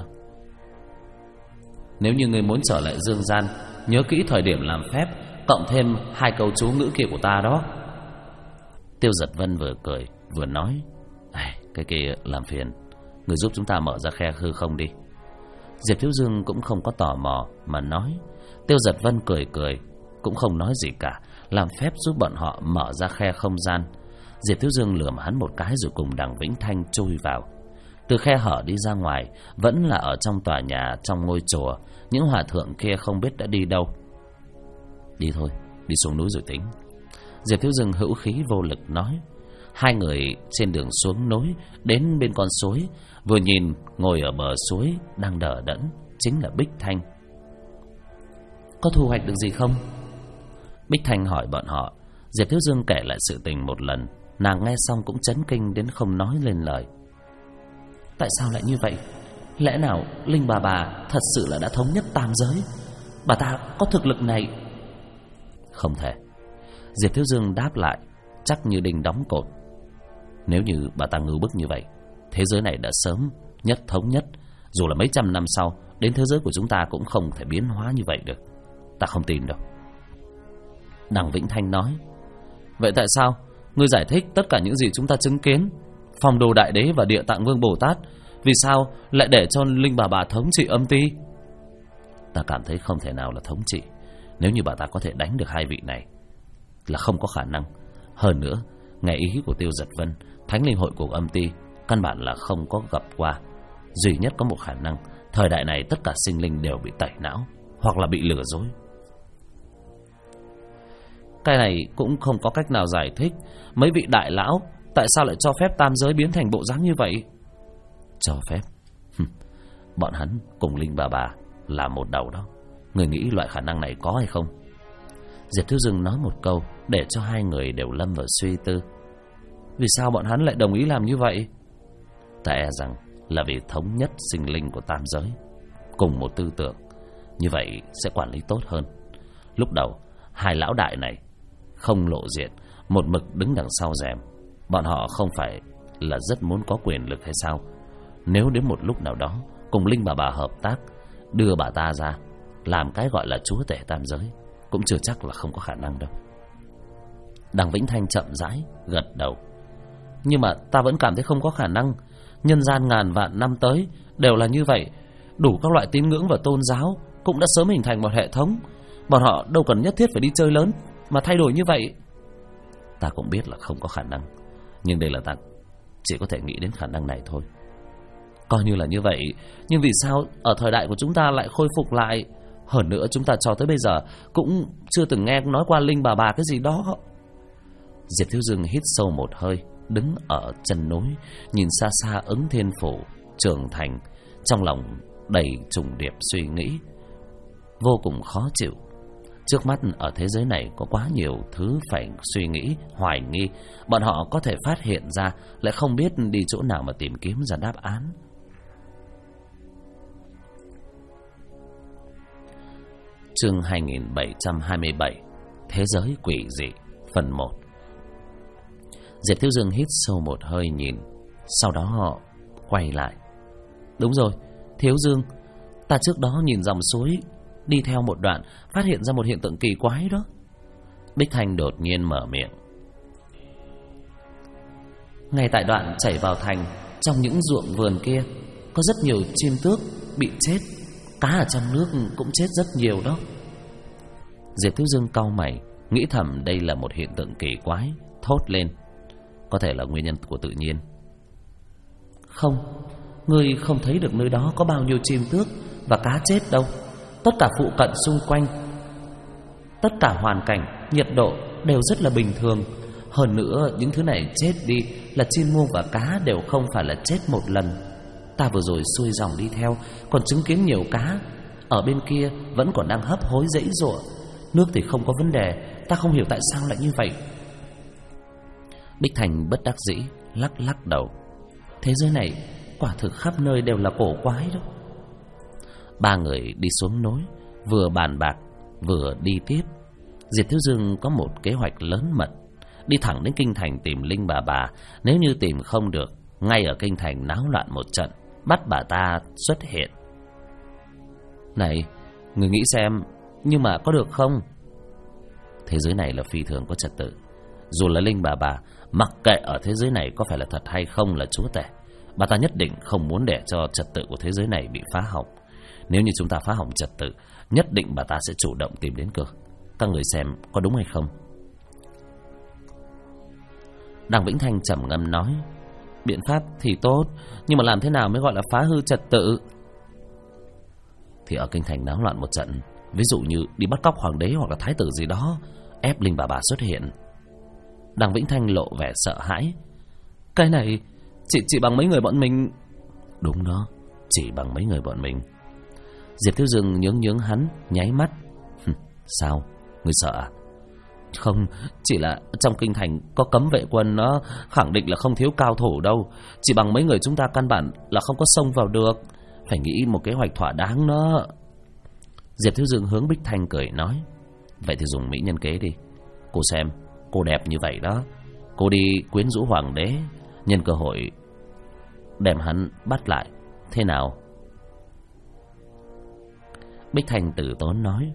Nếu như ngươi muốn trở lại dương gian, nhớ kỹ thời điểm làm phép, cộng thêm 2 câu chú ngữ kia của ta đó. Tiêu Giật Vân vừa cười vừa nói: cái kia làm phiền, người giúp chúng ta mở ra khe hư không đi. Diệp Thiếu Dương cũng không có tò mò mà nói. Tiêu Giật Vân cười cười, cũng không nói gì cả, làm phép giúp bọn họ mở ra khe không gian. Diệp Thiếu Dương lườm hắn một cái rồi cùng Đằng Vĩnh Thanh chui vào. Từ khe hở đi ra ngoài, vẫn là ở trong tòa nhà, trong ngôi chùa. Những hòa thượng kia không biết đã đi đâu. Đi thôi, đi xuống núi rồi tính. Diệp Thiếu Dương hữu khí vô lực nói. Hai người trên đường xuống núi, đến bên con suối, vừa nhìn ngồi ở bờ suối đang đờ đẫn chính là Bích Thanh. Có thu hoạch được gì không? Bích Thanh hỏi bọn họ. Diệp Thiếu Dương kể lại sự tình một lần. Nàng nghe xong cũng chấn kinh đến không nói lên lời. Tại sao lại như vậy? Lẽ nào Linh bà thật sự là đã thống nhất tam giới? Bà ta có thực lực này? Không thể. Diệp Thiếu Dương đáp lại chắc như đinh đóng cột. Nếu như bà ta ngưu bức như vậy, thế giới này đã sớm nhất thống nhất. Dù là mấy trăm năm sau, đến thế giới của chúng ta cũng không thể biến hóa như vậy được. Ta không tin đâu. Đằng Vĩnh Thanh nói. Vậy tại sao ngươi giải thích tất cả những gì chúng ta chứng kiến, Phong Đồ Đại Đế và Địa Tạng Vương Bồ Tát, vì sao lại để cho Linh bà thống trị âm ti? Ta cảm thấy không thể nào là thống trị. Nếu như bà ta có thể đánh được hai vị này là không có khả năng. Hơn nữa, nghe ý của Tiêu Giật Vân, Thánh Linh Hội của âm ti căn bản là không có gặp qua. Duy nhất có một khả năng, thời đại này tất cả sinh linh đều bị tẩy não hoặc là bị lừa dối. Cái này cũng không có cách nào giải thích. Mấy vị đại lão tại sao lại cho phép tam giới biến thành bộ dáng như vậy? Cho phép? Bọn hắn cùng Linh bà là một đầu đó. Người nghĩ loại khả năng này có hay không? Diệp Thiếu Dương nói một câu để cho hai người đều lâm vào suy tư. Vì sao bọn hắn lại đồng ý làm như vậy? Ta e rằng là vì thống nhất sinh linh của tam giới, cùng một tư tưởng, như vậy sẽ quản lý tốt hơn. Lúc đầu hai lão đại này không lộ diện, một mực đứng đằng sau rèm. Bọn họ không phải là rất muốn có quyền lực hay sao? Nếu đến một lúc nào đó cùng Linh bà hợp tác, đưa bà ta ra làm cái gọi là chúa tể tam giới, cũng chưa chắc là không có khả năng đâu. Đằng Vĩnh Thanh chậm rãi gật đầu. Nhưng mà ta vẫn cảm thấy không có khả năng. Nhân gian ngàn vạn năm tới đều là như vậy. Đủ các loại tín ngưỡng và tôn giáo cũng đã sớm hình thành một hệ thống. Bọn họ đâu cần nhất thiết phải đi chơi lớn mà thay đổi như vậy. Ta cũng biết là không có khả năng, nhưng đây là ta chỉ có thể nghĩ đến khả năng này thôi. Coi như là như vậy, nhưng vì sao ở thời đại của chúng ta lại khôi phục lại? Hơn nữa chúng ta cho tới bây giờ cũng chưa từng nghe nói qua Linh bà cái gì đó. Diệp Thiếu Dương hít sâu một hơi, đứng ở chân núi, nhìn xa xa Ứng Thiên Phủ, Trường Thành, trong lòng đầy trùng điệp suy nghĩ, vô cùng khó chịu. Trước mắt ở thế giới này có quá nhiều thứ phải suy nghĩ, hoài nghi. Bọn họ có thể phát hiện ra, lại không biết đi chỗ nào mà tìm kiếm ra đáp án. Chương 2727 Thế giới quỷ dị phần 1. Diệp Thiếu Dương hít sâu một hơi nhìn, sau đó họ quay lại. Đúng rồi, Thiếu Dương, ta trước đó nhìn dòng suối, đi theo một đoạn, phát hiện ra một hiện tượng kỳ quái đó. Bích Thanh đột nhiên mở miệng. Ngay tại đoạn chảy vào thành, trong những ruộng vườn kia, có rất nhiều chim tước bị chết, cá ở trong nước cũng chết rất nhiều đó. Diệp Thiếu Dương cau mày, nghĩ thầm đây là một hiện tượng kỳ quái, thốt lên. Có thể là nguyên nhân của tự nhiên. Không, ngươi không thấy được nơi đó có bao nhiêu chim tước và cá chết đâu. Tất cả phụ cận xung quanh, tất cả hoàn cảnh, nhiệt độ đều rất là bình thường. Hơn nữa, những thứ này chết đi là chim muông và cá đều không phải là chết một lần. Ta vừa rồi xuôi dòng đi theo, còn chứng kiến nhiều cá ở bên kia vẫn còn đang hấp hối giãy giụa. Nước thì không có vấn đề, ta không hiểu tại sao lại như vậy. Bích Thành bất đắc dĩ lắc lắc đầu. Thế giới này quả thực khắp nơi đều là cổ quái đó. Ba người đi xuống núi, vừa bàn bạc vừa đi tiếp. Diệp Thiếu Dương có một kế hoạch lớn mật, đi thẳng đến kinh thành tìm Linh bà. Nếu như tìm không được, ngay ở kinh thành náo loạn một trận, bắt bà ta xuất hiện. Này, người nghĩ xem, nhưng mà có được không? Thế giới này là phi thường có trật tự. Dù là Linh bà, mặc kệ ở thế giới này có phải là thật hay không là chúa tể, bà ta nhất định không muốn để cho trật tự của thế giới này bị phá hỏng. Nếu như chúng ta phá hỏng trật tự, nhất định bà ta sẽ chủ động tìm đến cửa. Các người xem có đúng hay không? Đằng Vĩnh Thanh trầm ngâm nói. Biện pháp thì tốt, nhưng mà làm thế nào mới gọi là phá hư trật tự? Thì ở kinh thành náo loạn một trận, ví dụ như đi bắt cóc hoàng đế hoặc là thái tử gì đó, ép Linh bà xuất hiện. Đằng Vĩnh Thanh lộ vẻ sợ hãi. Cái này chỉ bằng mấy người bọn mình. Đúng đó, chỉ bằng mấy người bọn mình. Diệp Thiếu Dương nhướng hắn, nháy mắt. Sao, ngươi sợ à? Không, chỉ là trong kinh thành có cấm vệ quân, nó khẳng định là không thiếu cao thủ đâu. Chỉ bằng mấy người chúng ta căn bản là không có xông vào được. Phải nghĩ một kế hoạch thỏa đáng đó. Diệp Thiếu Dương hướng Bích Thanh cười nói. Vậy thì dùng mỹ nhân kế đi. Cô xem, cô đẹp như vậy đó, cô đi quyến rũ hoàng đế, nhân cơ hội đem hắn bắt lại, thế nào? Bích Thanh tử tốn nói.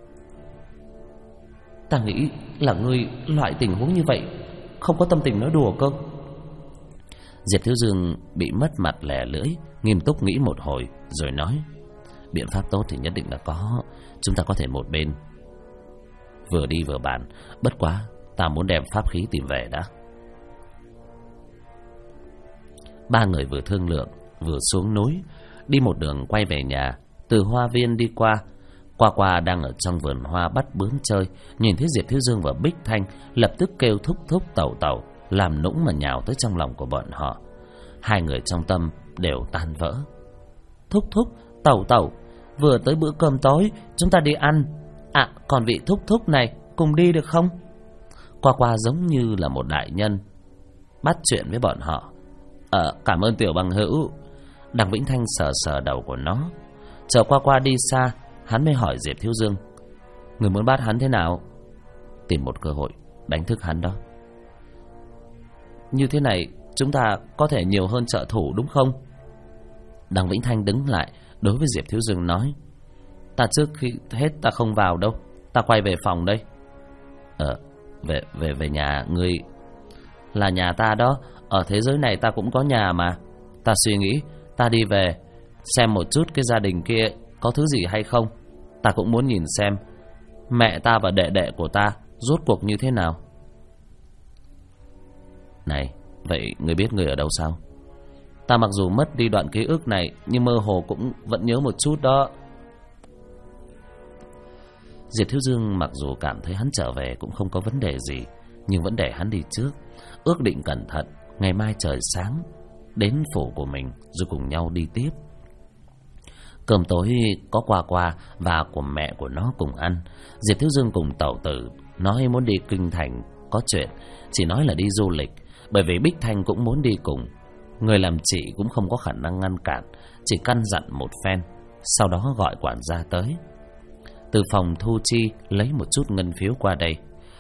Ta nghĩ là ngươi loại tình huống như vậy không có tâm tình nói đùa cơ. Diệp Thiếu Dương bị mất mặt lẻ lưỡi, nghiêm túc nghĩ một hồi rồi nói. Biện pháp tốt thì nhất định là có. Chúng ta có thể một bên vừa đi vừa bàn. Bất quá ta muốn đem pháp khí tìm về đã. Ba người vừa thương lượng vừa xuống núi, đi một đường quay về nhà. Từ hoa viên đi qua, Qua đang ở trong vườn hoa bắt bướm chơi, nhìn thấy Diệp Thiếu Dương và Bích Thanh, lập tức kêu thúc thúc tẩu, làm nũng mà nhào tới trong lòng của bọn họ. Hai người trong tâm đều tan vỡ. Thúc thúc tẩu, vừa tới bữa cơm tối, chúng ta đi ăn. À, còn vị thúc thúc này cùng đi được không? Qua giống như là một đại nhân, bắt chuyện với bọn họ. Cảm ơn tiểu bằng hữu. Đằng Vĩnh Thanh sờ đầu của nó. Chờ qua đi xa, hắn mới hỏi Diệp Thiếu Dương. Người muốn bắt hắn thế nào? Tìm một cơ hội đánh thức hắn đó. Như thế này chúng ta có thể nhiều hơn trợ thủ đúng không? Đằng Vĩnh Thanh đứng lại đối với Diệp Thiếu Dương nói. Ta trước khi hết ta không vào đâu, ta quay về phòng đây. Về nhà ngươi. Là nhà ta đó, ở thế giới này ta cũng có nhà mà. Ta suy nghĩ ta đi về xem một chút cái gia đình kia có thứ gì hay không. Ta cũng muốn nhìn xem mẹ ta và đệ của ta rốt cuộc như thế nào. Này, vậy ngươi biết ngươi ở đâu sao? Ta mặc dù mất đi đoạn ký ức này, nhưng mơ hồ cũng vẫn nhớ một chút đó. Diệp Thiếu Dương mặc dù cảm thấy hắn trở về cũng không có vấn đề gì, nhưng vẫn để hắn đi trước, ước định cẩn thận ngày mai trời sáng đến phủ của mình rồi cùng nhau đi tiếp. Cơm tối có Qua và của mẹ của nó cùng ăn. Diệp Thiếu Dương cùng tẩu tử nói muốn đi kinh thành có chuyện, chỉ nói là đi du lịch, bởi vì Bích Thanh cũng muốn đi cùng. Người làm chị cũng không có khả năng ngăn cản, chỉ căn dặn một phen, sau đó gọi quản gia tới. từ phòng thu chi lấy một chút ngân phiếu qua đây.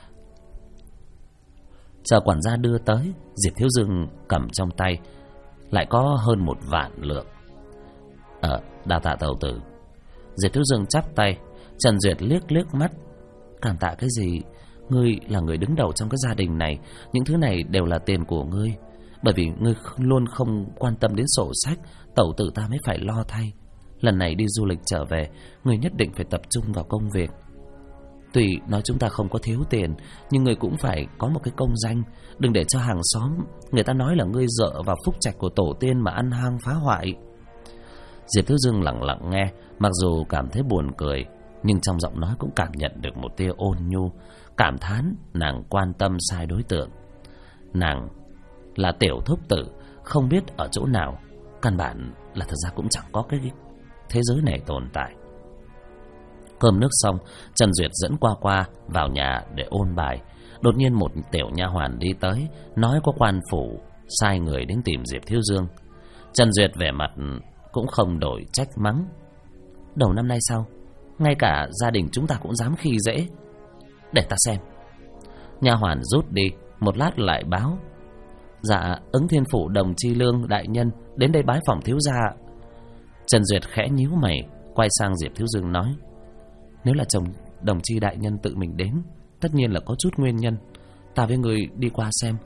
Chờ quản gia đưa tới, Diệp Thiếu Dương cầm trong tay lại có hơn 1 vạn lượng. Đa tạ tàu tử. Diệp Thiếu Dương chắp tay. Trần Duyệt liếc mắt. Cảm tạ cái gì? Ngươi là người đứng đầu trong cái gia đình này, những thứ này đều là tiền của ngươi. Bởi vì ngươi luôn không quan tâm đến sổ sách, tẩu tử ta mới phải lo thay. Lần này đi du lịch trở về, ngươi nhất định phải tập trung vào công việc. Tuy nói chúng ta không có thiếu tiền, nhưng ngươi cũng phải có một cái công danh. Đừng để cho hàng xóm người ta nói là ngươi dợ vào phúc trạch của tổ tiên mà ăn hang phá hoại. Diệp Thiếu Dương lặng lặng nghe, mặc dù cảm thấy buồn cười, nhưng trong giọng nói cũng cảm nhận được một tia ôn nhu, cảm thán nàng quan tâm sai đối tượng. Nàng là tiểu thúc tử, không biết ở chỗ nào, căn bản là thật ra cũng chẳng có cái thế giới này tồn tại. Cơm nước xong, Trần Duyệt dẫn Qua vào nhà để ôn bài. Đột nhiên một tiểu nha hoàn đi tới, nói có quan phủ sai người đến tìm Diệp Thiếu Dương. Trần Duyệt vẻ mặt cũng không đổi, trách mắng. Đầu năm nay sao, ngay cả gia đình chúng ta cũng dám khi dễ? Để ta xem. Nha hoàn rút đi, một lát lại báo. Dạ, Ứng Thiên Phủ Đồng Chi Lương đại nhân đến đây bái phỏng thiếu gia. Trần Duyệt khẽ nhíu mày, quay sang Diệp Thiếu Dương nói: Nếu là chồng Đồng Chi đại nhân tự mình đến, tất nhiên là có chút nguyên nhân. Ta với người đi qua xem.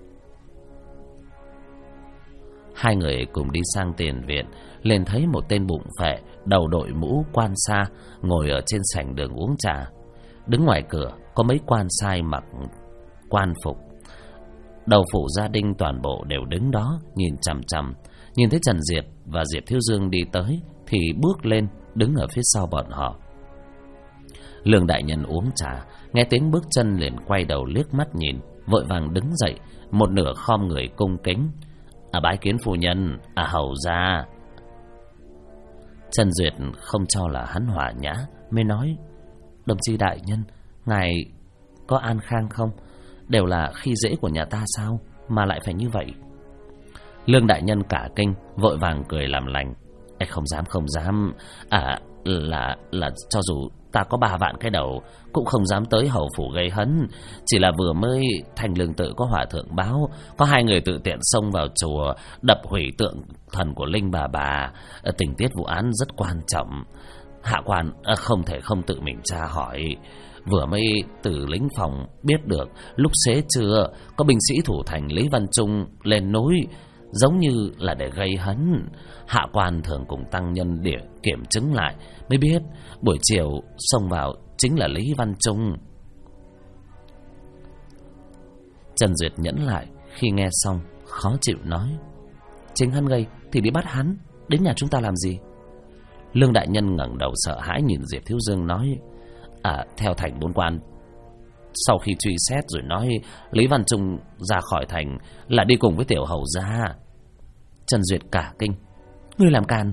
Hai người cùng đi sang tiền viện, liền thấy một tên bụng phệ, đầu đội mũ quan sa, ngồi ở trên sảnh đường uống trà. Đứng ngoài cửa có mấy quan sai mặc quan phục, đầu phủ gia đình toàn bộ đều đứng đó nhìn chằm chằm. Nhìn thấy Trần Diệp và Diệp Thiếu Dương đi tới thì bước lên đứng ở phía sau bọn họ. Lương đại nhân uống trà, nghe tiếng bước chân liền quay đầu liếc mắt nhìn, vội vàng đứng dậy, một nửa khom người cung kính. Bái kiến phu nhân, hầu gia. Trần Duyệt không cho là hắn hòa nhã, mới nói: Đồng chi đại nhân, ngài có an khang không? Đều là khi dễ của nhà ta sao mà lại phải như vậy? Lương đại nhân cả kinh, vội vàng cười làm lành: Không dám. Là cho dù ta có 3 vạn cái đầu cũng không dám tới hầu phủ gây hấn. Chỉ là vừa mới thành Lương tự có hòa thượng báo có 2 người tự tiện xông vào chùa đập hủy tượng thần của Linh bà. Tình tiết vụ án rất quan trọng, hạ quan không thể không tự mình tra hỏi. Vừa mới từ lính phòng biết được lúc xế trưa có binh sĩ thủ thành Lý Văn Trung lên núi, giống như là để gây hấn. Hạ quan thường cùng tăng nhân để kiểm chứng lại mới biết buổi chiều xông vào chính là Lý Văn Trung. Trần Duyệt nhẫn lại, khi nghe xong khó chịu nói: Chính hắn gây thì đi bắt hắn, đến nhà chúng ta làm gì? Lương đại nhân ngẩng đầu sợ hãi nhìn Diệp Thiếu Dương nói: Theo thành 4 quan, sau khi truy xét rồi nói Lý Văn Trung ra khỏi thành là đi cùng với tiểu hầu gia. Trần Duyệt cả kinh: Ngươi làm càn!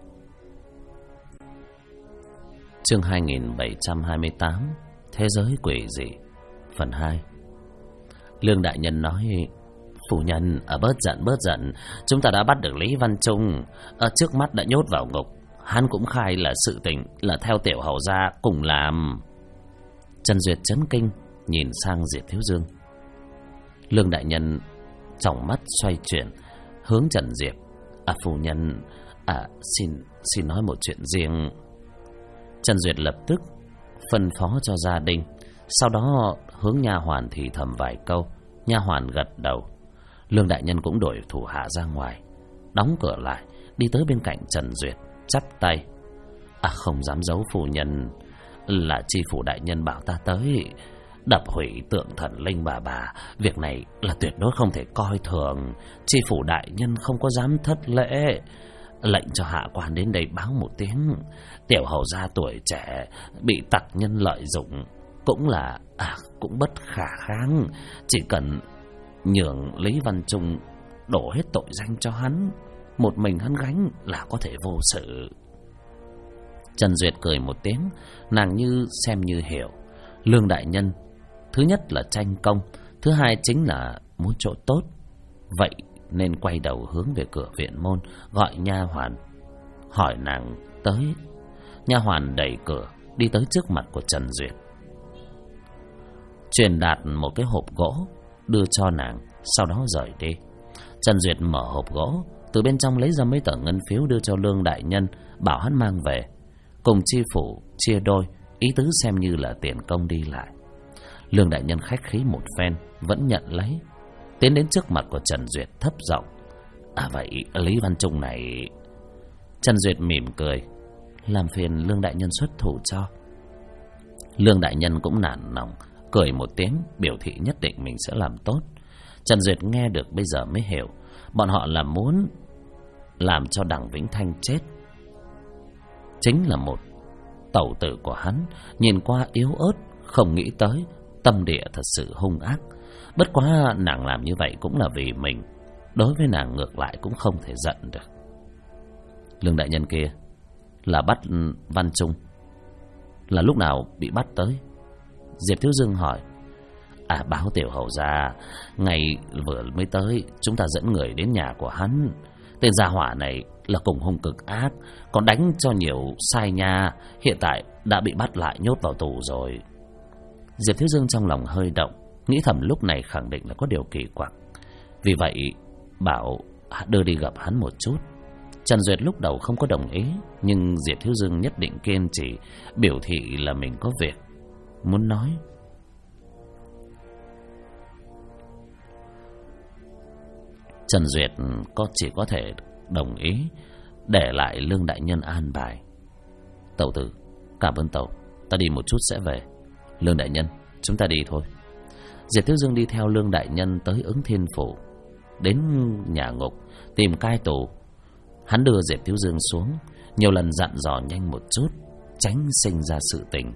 Chương 2728 Thế giới quỷ dị phần 2. Lương đại nhân nói: Phu nhân, bớt giận. Chúng ta đã bắt được Lý Văn Trung, trước mắt đã nhốt vào ngục. Hắn cũng khai là sự tình là theo tiểu hầu gia cùng làm. Trần Duyệt chấn kinh, nhìn sang Diệp Thiếu Dương. Lương đại nhân tròng mắt xoay chuyển, hướng Trần Diệp: Phu nhân, xin nói một chuyện riêng. Trần Duyệt lập tức phân phó cho gia đình, sau đó hướng nha hoàn thì thầm vài câu. Nha hoàn gật đầu. Lương đại nhân cũng đổi thủ hạ ra ngoài, đóng cửa lại, đi tới bên cạnh Trần Duyệt, chắp tay: Không dám giấu phu nhân, là tri phủ đại nhân bảo ta tới đập hủy tượng thần Linh bà. Việc này là tuyệt đối không thể coi thường. Tri phủ đại nhân không có dám thất lễ, lệnh cho hạ quan đến đây báo một tiếng. Tiểu hầu gia tuổi trẻ bị tặc nhân lợi dụng cũng là cũng bất khả kháng. Chỉ cần nhường Lý Văn Trung đổ hết tội danh cho hắn, một mình hắn gánh là có thể vô sự. Trần Duyệt cười một tiếng, nàng như xem như hiểu. Lương đại nhân thứ nhất là tranh công, thứ hai chính là muốn chỗ tốt. Vậy nên quay đầu hướng về cửa viện môn, gọi nha hoàn hỏi nàng tới. Nha hoàn đẩy cửa, đi tới trước mặt của Trần Duyệt, truyền đạt một cái hộp gỗ đưa cho nàng, sau đó rời đi. Trần Duyệt mở hộp gỗ, từ bên trong lấy ra mấy tờ ngân phiếu đưa cho Lương đại nhân, bảo hắn mang về, cùng chi phủ chia đôi, ý tứ xem như là tiền công đi lại. Lương đại nhân khách khí một phen, vẫn nhận lấy, tiến đến trước mặt của Trần Duyệt thấp giọng: vậy Lý Văn Trung này... Trần Duyệt mỉm cười: làm phiền Lương đại nhân xuất thủ cho. Lương đại nhân cũng nản lòng, cười một tiếng, biểu thị nhất định mình sẽ làm tốt. Trần Duyệt nghe được bây giờ mới hiểu, bọn họ là muốn làm cho Đằng Vĩnh Thanh chết. Chính là một tẩu tử của hắn, nhìn qua yếu ớt, không nghĩ tới tâm địa thật sự hung ác. Bất quá nàng làm như vậy cũng là vì mình, đối với nàng ngược lại cũng không thể giận được. Lương đại nhân kia là bắt Văn Trung, là lúc nào bị bắt tới? Diệp Thiếu Dương hỏi. Báo tiểu hầu ra, ngày vừa mới tới, chúng ta dẫn người đến nhà của hắn. Tên gia hỏa này là cùng hung cực ác, còn đánh cho nhiều sai nha, hiện tại đã bị bắt lại nhốt vào tù rồi. Diệp Thiếu Dương trong lòng hơi động, nghĩ thầm lúc này khẳng định là có điều kỳ quặc, vì vậy bảo đưa đi gặp hắn một chút. Trần Duyệt lúc đầu không có đồng ý, nhưng Diệp Thiếu Dương nhất định kiên trì, biểu thị là mình có việc muốn nói. Trần Duyệt chỉ có thể đồng ý, để lại Lương đại nhân an bài. Tẩu tử, cảm ơn tẩu, ta đi một chút sẽ về. Lương đại nhân, chúng ta đi thôi. Diệp Thiếu Dương đi theo Lương đại nhân tới Ứng Thiên phủ, đến nhà ngục tìm cai tù. Hắn đưa Diệp Thiếu Dương xuống, nhiều lần dặn dò nhanh một chút, tránh sinh ra sự tình.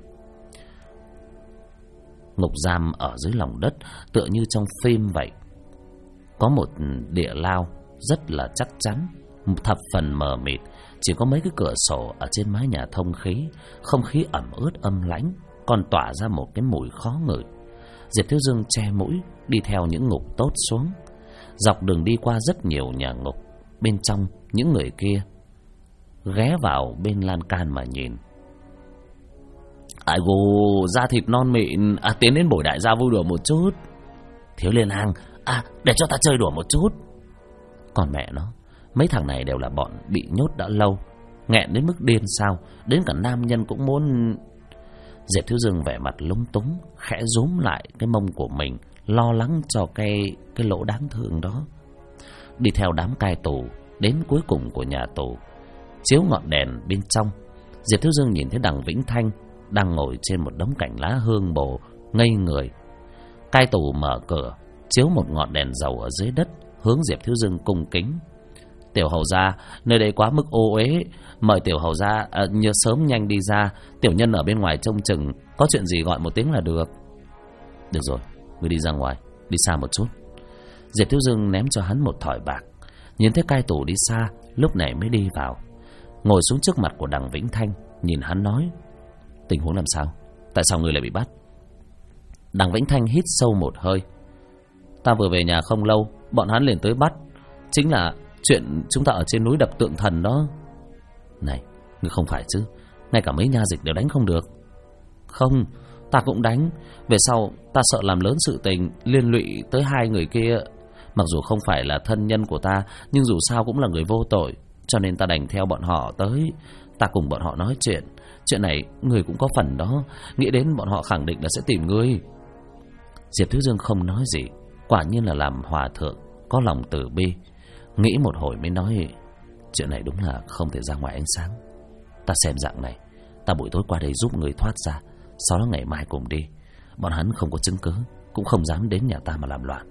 Ngục giam ở dưới lòng đất, tựa như trong phim vậy. Có một địa lao rất là chắc chắn, thập phần mờ mịt, chỉ có mấy cái cửa sổ ở trên mái nhà thông khí, không khí ẩm ướt âm lãnh, còn tỏa ra một cái mùi khó ngửi. Diệp Thiếu Dương che mũi, đi theo những ngục tốt xuống. Dọc đường đi qua rất nhiều nhà ngục, bên trong những người kia ghé vào bên lan can mà nhìn. Ai gù, da thịt non mịn, tiến đến bổi đại gia vui đùa một chút. Thiếu Liên Lang, để cho ta chơi đùa một chút. Còn mẹ nó, mấy thằng này đều là bọn bị nhốt đã lâu, nghẹn đến mức điên sao, đến cả nam nhân cũng muốn. Diệp Thiếu Dương vẻ mặt lúng túng, khẽ rúm lại cái mông của mình, lo lắng cho cái lỗ đáng thương đó. Đi theo đám cai tù đến cuối cùng của nhà tù, chiếu ngọn đèn bên trong, Diệp Thiếu Dương nhìn thấy Đằng Vĩnh Thanh đang ngồi trên một đống cành lá hương bồ, ngây người. Cai tù mở cửa, chiếu một ngọn đèn dầu ở dưới đất, hướng Diệp Thiếu Dương cung kính. Tiểu hầu gia, nơi đây quá mức ô uế, mời tiểu hầu gia nhớ sớm nhanh đi ra, tiểu nhân ở bên ngoài trông chừng, có chuyện gì gọi một tiếng là được. Được rồi, ngươi đi ra ngoài, đi xa một chút. Diệp Thiếu Dương ném cho hắn một thỏi bạc, nhìn thấy cai tù đi xa, lúc này mới đi vào, ngồi xuống trước mặt của Đằng Vĩnh Thanh, nhìn hắn nói: tình huống làm sao? Tại sao ngươi lại bị bắt? Đằng Vĩnh Thanh hít sâu một hơi. Ta vừa về nhà không lâu, bọn hắn liền tới bắt. Chính là chuyện chúng ta ở trên núi đập tượng thần đó. Này, ngươi không phải chứ? Ngay cả mấy nha dịch đều đánh không được. Không, ta cũng đánh. Về sau ta sợ làm lớn sự tình, liên lụy tới hai người kia. Mặc dù không phải là thân nhân của ta, nhưng dù sao cũng là người vô tội, cho nên ta đành theo bọn họ tới. Ta cùng bọn họ nói chuyện. Chuyện này người cũng có phần đó. Nghĩ đến bọn họ khẳng định là sẽ tìm ngươi. Diệp Thiếu Dương không nói gì, quả nhiên là làm hòa thượng, có lòng từ bi. Nghĩ một hồi mới nói: chuyện này đúng là không thể ra ngoài ánh sáng. Ta xem dạng này, ta buổi tối qua đây giúp người thoát ra, sau đó ngày mai cùng đi. Bọn hắn không có chứng cứ, cũng không dám đến nhà ta mà làm loạn.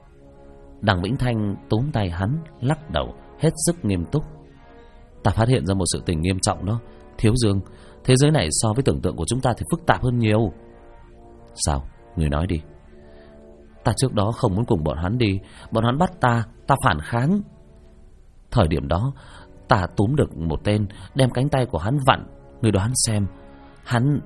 Đằng Vĩnh Thanh túm tay hắn, lắc đầu, hết sức nghiêm túc. Ta phát hiện ra một sự tình nghiêm trọng đó, Thiếu Dương. Thế giới này so với tưởng tượng của chúng ta thì phức tạp hơn nhiều. Sao? Người nói đi. Ta trước đó không muốn cùng bọn hắn đi, bọn hắn bắt ta, ta phản kháng. Thời điểm đó ta túm được một tên, đem cánh tay của hắn vặn. Người đoán xem, hắn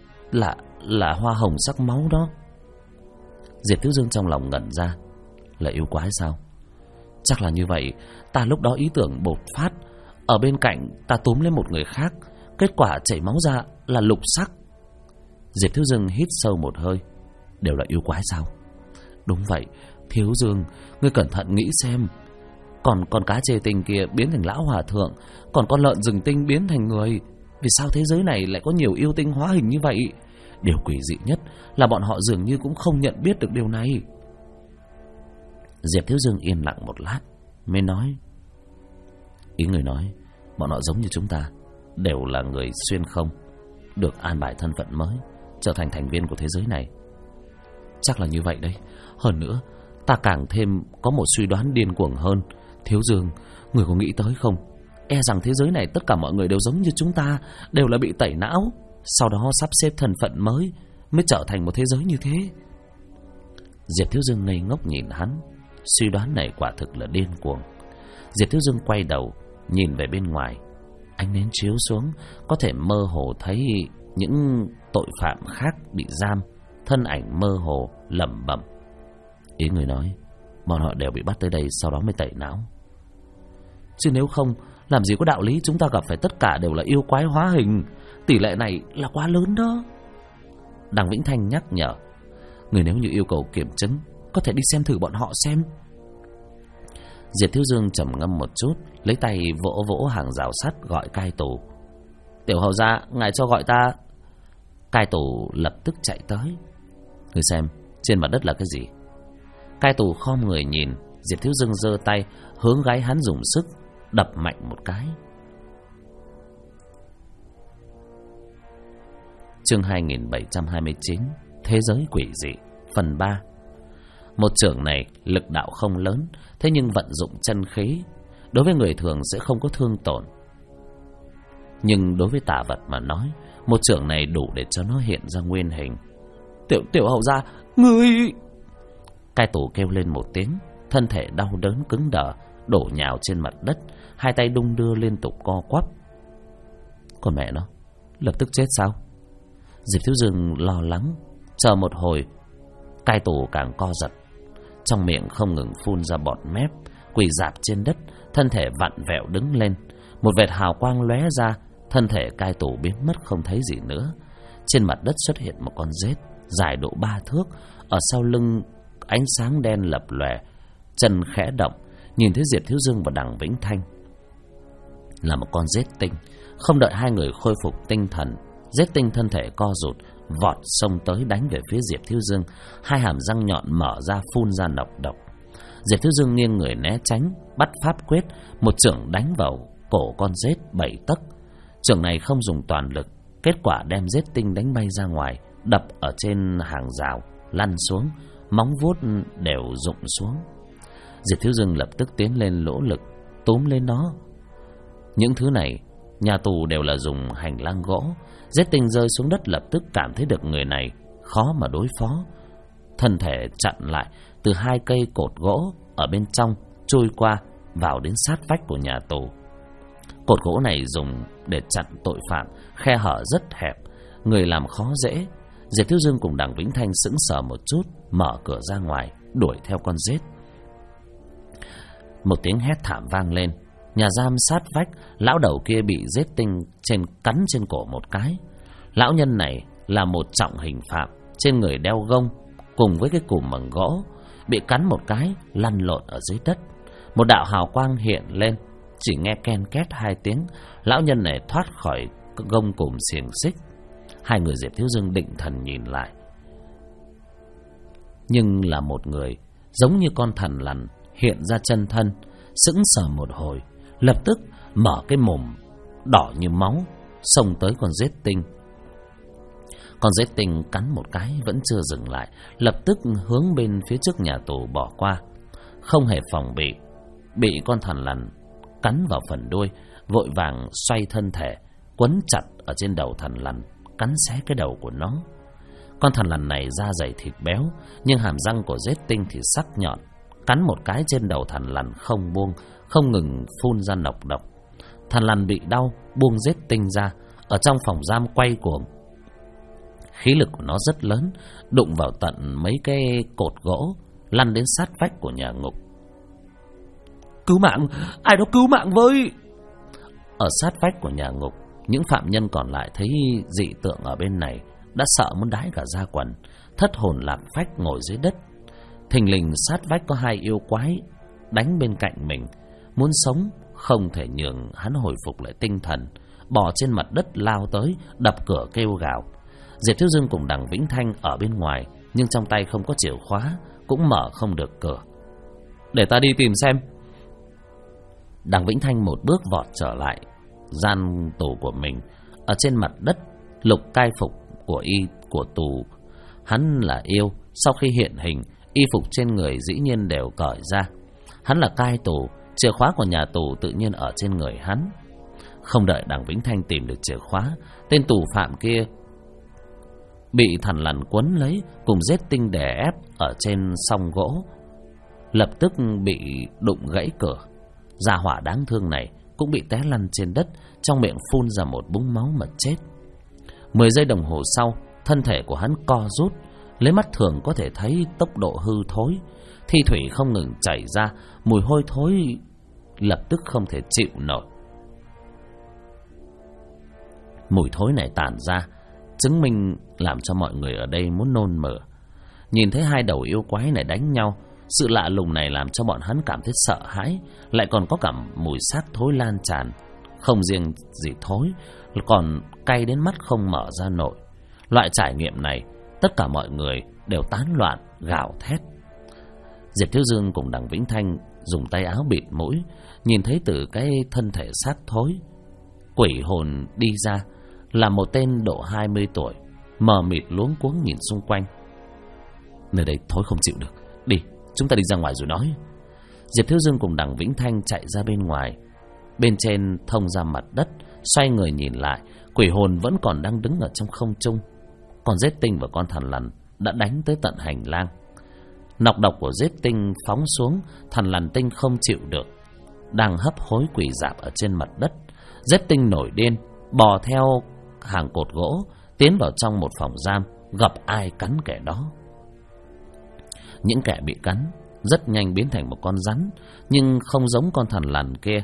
là hoa hồng sắc máu đó. Diệp Thiếu Dương trong lòng ngẩn ra. Là yêu quái sao? Chắc là như vậy. Ta lúc đó ý tưởng bột phát. Ở bên cạnh ta túm lên một người khác, Kết quả chảy máu ra là lục sắc. Diệp Thiếu Dương hít sâu một hơi. Đều là yêu quái sao? Đúng vậy, Thiếu Dương, ngươi cẩn thận nghĩ xem. Còn con cá chê tinh kia biến thành lão hòa thượng, còn con lợn rừng tinh biến thành người. Vì sao thế giới này lại có nhiều yêu tinh hóa hình như vậy? Điều quỷ dị nhất là bọn họ dường như cũng không nhận biết được điều này. Diệp Thiếu Dương yên lặng một lát mới nói: Ý người nói bọn họ giống như chúng ta, đều là người xuyên không, được an bài thân phận mới, trở thành thành viên của thế giới này. Chắc là như vậy đấy. Hơn nữa, ta càng thêm có một suy đoán điên cuồng hơn. Thiếu Dương, người có nghĩ tới không? E rằng thế giới này tất cả mọi người đều giống như chúng ta, đều là bị tẩy não, sau đó sắp xếp thân phận mới trở thành một thế giới như thế. Diệp Thiếu Dương ngây ngốc nhìn hắn. Suy đoán này quả thực là điên cuồng. Diệp Thiếu Dương quay đầu nhìn về bên ngoài. Ánh nến chiếu xuống, có thể mơ hồ thấy những tội phạm khác bị giam, thân ảnh mơ hồ lẩm bẩm. Ý người nói bọn họ đều bị bắt tới đây, sau đó mới tẩy não. Chứ nếu không, làm gì có đạo lý chúng ta gặp phải tất cả đều là yêu quái hóa hình. Tỷ lệ này là quá lớn đó. Đằng Vĩnh Thanh nhắc nhở: Người nếu như yêu cầu kiểm chứng, có thể đi xem thử bọn họ xem. Diệp Thiếu Dương trầm ngâm một chút, lấy tay vỗ vỗ hàng rào sắt gọi cai tù. Tiểu hầu gia, ngài cho gọi ta. Cai tù lập tức chạy tới. Người xem, trên mặt đất là cái gì? Cai tù khom người nhìn. Diệp Thiếu Dương giơ tay hướng gáy hắn dùng sức đập mạnh một cái. Chương 2729 Thế giới quỷ dị phần 3. Một chưởng này lực đạo không lớn, thế nhưng vận dụng chân khí, đối với người thường sẽ không có thương tổn. Nhưng đối với tà vật mà nói, một chưởng này đủ để cho nó hiện ra nguyên hình. Tiểu hầu gia, ngươi... Cai tù kêu lên một tiếng, thân thể đau đớn cứng đờ, đổ nhào trên mặt đất, hai tay đung đưa liên tục co quắp. Con mẹ nó, lập tức chết sao? Diệp Thiếu Dương lo lắng. Chờ một hồi, cai tù càng co giật, trong miệng không ngừng phun ra bọt mép, quỳ rạp trên đất, thân thể vặn vẹo đứng lên. Một vệt hào quang lóe ra, thân thể cai tù biến mất không thấy gì nữa. Trên mặt đất xuất hiện một con rết dài độ 3 thước, ở sau lưng ánh sáng đen lập lòe, chân khẽ động, nhìn thấy Diệp Thiếu Dương và Đằng Vĩnh Thanh. Là một con rết tinh. Không đợi hai người khôi phục tinh thần, rết tinh thân thể co rụt, vọt xông tới đánh về phía Diệp Thiếu Dương, hai hàm răng nhọn mở ra phun ra nọc độc. Diệp Thiếu Dương nghiêng người né tránh, bắt pháp quyết, một chưởng đánh vào cổ con rết 7 tấc. Chưởng này không dùng toàn lực, kết quả đem rết tinh đánh bay ra ngoài, đập ở trên hàng rào, lăn xuống, móng vuốt đều rụng xuống. Diệp Thiếu Dương lập tức tiến lên lỗ lực, túm lên nó. Những thứ này, nhà tù đều là dùng hành lang gỗ. Rết tinh rơi xuống đất lập tức cảm thấy được người này khó mà đối phó, thân thể chặn lại, từ hai cây cột gỗ ở bên trong trôi qua vào đến sát vách của nhà tù. Cột gỗ này dùng để chặn tội phạm, khe hở rất hẹp, người làm khó dễ. Diệp Thiếu Dương cùng Đằng Vĩnh Thanh sững sờ một chút, mở cửa ra ngoài đuổi theo con rết. Một tiếng hét thảm vang lên. Nhà giam sát vách, lão đầu kia bị rết tinh cắn trên cổ một cái. Lão nhân này là một trọng hình phạm, trên người đeo gông cùng với cái cùm bằng gỗ, bị cắn một cái lăn lộn ở dưới đất. Một đạo hào quang hiện lên, chỉ nghe ken két 2 tiếng, lão nhân này thoát khỏi gông cùm xiềng xích. Hai người Diệp Thiếu Dương định thần nhìn lại, nhưng là một người giống như con thằn lằn hiện ra chân thân, sững sờ một hồi, lập tức mở cái mồm đỏ như máu xông tới con rết tinh. Con rết tinh cắn một cái vẫn chưa dừng lại, lập tức hướng bên phía trước nhà tù bỏ qua. Không hề phòng bị con thằn lằn cắn vào phần đuôi, vội vàng xoay thân thể, quấn chặt ở trên đầu thằn lằn, cắn xé cái đầu của nó. Con thằn lằn này da dày thịt béo, nhưng hàm răng của rết tinh thì sắc nhọn, cắn một cái trên đầu thằn lằn không buông, không ngừng phun ra nọc độc. Thằn lằn bị đau, buông rết tinh ra, ở trong phòng giam quay cuồng. Khí lực của nó rất lớn, đụng vào tận mấy cái cột gỗ, lăn đến sát vách của nhà ngục. Cứu mạng, ai đó cứu mạng với! Ở sát vách của nhà ngục, Những phạm nhân còn lại thấy dị tượng ở bên này đã sợ muốn đái cả da quần, thất hồn lạc phách ngồi dưới đất. Thình lình sát vách có hai yêu quái đánh bên cạnh mình, muốn sống không thể nhường hắn hồi phục lại tinh thần, bò trên mặt đất lao tới đập cửa kêu gào. Diệp Thiếu Dương cùng Đằng Vĩnh Thanh ở bên ngoài, nhưng trong tay không có chìa khóa, cũng mở không được cửa. Để ta đi tìm xem. Đằng Vĩnh Thanh một bước vọt trở lại gian tù của mình. Ở trên mặt đất lục cai phục của tù. Hắn là yêu, sau khi hiện hình, y phục trên người dĩ nhiên đều cởi ra. Hắn là cai tù, chìa khóa của nhà tù tự nhiên ở trên người hắn. Không đợi Đằng Vĩnh Thanh tìm được chìa khóa, tên tù phạm kia bị thằn lằn quấn lấy, cùng giết tinh đè ép ở trên song gỗ, lập tức bị đụng gãy cửa. Gia hỏa đáng thương này cũng bị té lăn trên đất, trong miệng phun ra một búng máu mà chết. 10 giây đồng hồ sau, thân thể của hắn co rút, lấy mắt thường có thể thấy tốc độ hư thối, thi thủy không ngừng chảy ra, mùi hôi thối lập tức không thể chịu nổi. Mùi thối này tản ra, chứng minh làm cho mọi người ở đây muốn nôn mửa. Nhìn thấy hai đầu yêu quái này đánh nhau, sự lạ lùng này làm cho bọn hắn cảm thấy sợ hãi, lại còn có cả mùi xác thối lan tràn. Không riêng gì thối, còn cay đến mắt không mở ra nổi. Loại trải nghiệm này, tất cả mọi người đều tán loạn, gào thét. Diệp Thiếu Dương cùng Đằng Vĩnh Thanh dùng tay áo bịt mũi, nhìn thấy từ cái thân thể xác thối, quỷ hồn đi ra là một tên độ 20 tuổi, mờ mịt luống cuống nhìn xung quanh. Nơi đây thối không chịu được, đi, chúng ta đi ra ngoài rồi nói. Diệp Thiếu Dương cùng Đằng Vĩnh Thanh chạy ra bên ngoài. Bên trên thông ra mặt đất, xoay người nhìn lại, quỷ hồn vẫn còn đang đứng ở trong không trung. Con giết tinh và con thằn lằn đã đánh tới tận hành lang. Nọc độc của giết tinh phóng xuống, thằn lằn tinh không chịu được, đang hấp hối quỳ rạp ở trên mặt đất. Giết tinh nổi điên, bò theo hàng cột gỗ tiến vào trong một phòng giam, gặp ai cắn kẻ đó. Những kẻ bị cắn rất nhanh biến thành một con rắn, nhưng không giống con thằn lằn kia.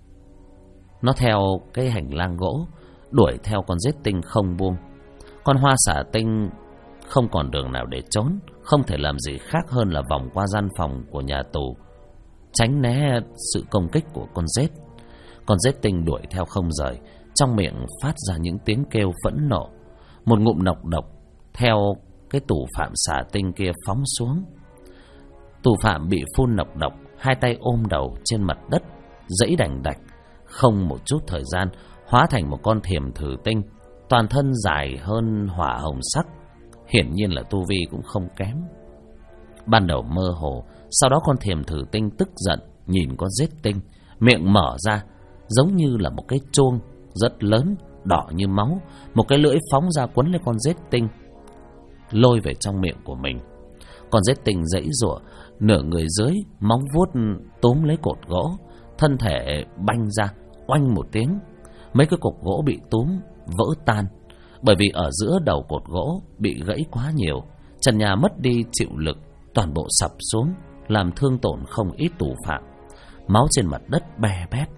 Nó theo cái hành lang gỗ đuổi theo con giết tinh không buông. Con hoa xả tinh không còn đường nào để trốn, không thể làm gì khác hơn là vòng qua gian phòng của nhà tù, tránh né sự công kích của con giết. Con giết tinh đuổi theo không rời, trong miệng phát ra những tiếng kêu phẫn nộ. Một ngụm nọc độc theo cái tù phạm xả tinh kia phóng xuống. Tù phạm bị phun nọc độc, hai tay ôm đầu trên mặt đất, giãy đành đạch, không một chút thời gian hóa thành một con thiềm thử tinh, toàn thân dài hơn hỏa hồng sắc, hiển nhiên là tu vi cũng không kém. Ban đầu mơ hồ, sau đó con thiềm thử tinh tức giận nhìn con giết tinh, miệng mở ra giống như là một cái chuông rất lớn, đỏ như máu, một cái lưỡi phóng ra quấn lấy con giết tinh, lôi về trong miệng của mình. Con giết tinh giãy giụa, nửa người dưới móng vuốt túm lấy cột gỗ, thân thể banh ra, oanh một tiếng, mấy cái cột gỗ bị túm vỡ tan. Bởi vì ở giữa đầu cột gỗ bị gãy quá nhiều, trần nhà mất đi chịu lực, toàn bộ sập xuống, làm thương tổn không ít tù phạm. Máu trên mặt đất bè bét.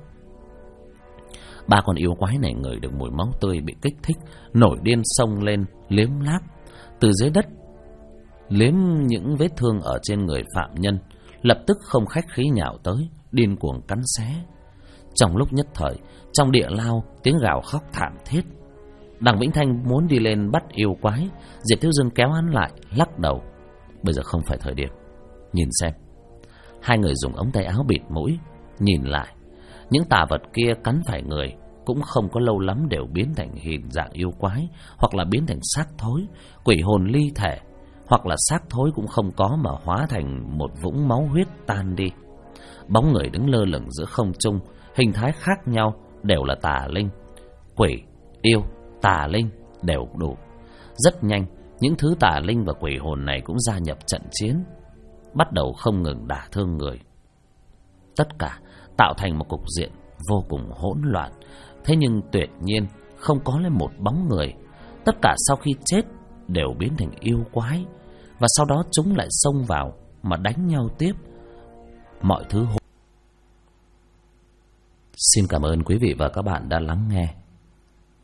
Ba con yêu quái này ngửi được mùi máu tươi bị kích thích, nổi điên xông lên liếm láp từ dưới đất, liếm những vết thương ở trên người phạm nhân, lập tức không khách khí nhào tới, điên cuồng cắn xé. Trong lúc nhất thời, trong địa lao tiếng gào khóc thảm thiết. Đằng Vĩnh Thanh muốn đi lên bắt yêu quái, Diệp Thiếu Dương kéo hắn lại, lắc đầu. Bây giờ không phải thời điểm. Nhìn xem. Hai người dùng ống tay áo bịt mũi, nhìn lại. Những tà vật kia cắn phải người cũng không có lâu lắm đều biến thành hình dạng yêu quái, hoặc là biến thành xác thối, quỷ hồn ly thể, hoặc là xác thối cũng không có mà hóa thành một vũng máu huyết tan đi. Bóng người đứng lơ lửng giữa không trung, hình thái khác nhau, đều là tà linh. Quỷ, yêu, tà linh đều đủ. Rất nhanh, những thứ tà linh và quỷ hồn này cũng gia nhập trận chiến, bắt đầu không ngừng đả thương người. Tất cả tạo thành một cục diện vô cùng hỗn loạn. Thế nhưng tuyệt nhiên không có lên một bóng người. Tất cả sau khi chết đều biến thành yêu quái, và sau đó chúng lại xông vào mà đánh nhau tiếp. Mọi thứ Xin cảm ơn quý vị và các bạn đã lắng nghe.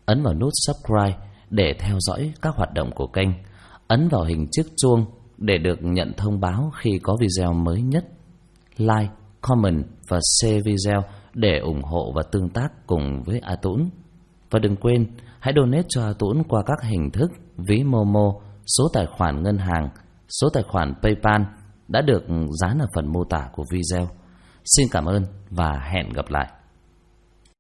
ấn vào nút subscribe để theo dõi các hoạt động của kênh, ấn vào hình chiếc chuông để được nhận thông báo khi có video mới nhất. Like, comment và share video để ủng hộ và tương tác cùng với A Tũng. Và đừng quên, hãy donate cho A Tũng qua các hình thức ví Momo, số tài khoản ngân hàng, số tài khoản PayPal đã được dán ở phần mô tả của video. Xin cảm ơn và hẹn gặp lại.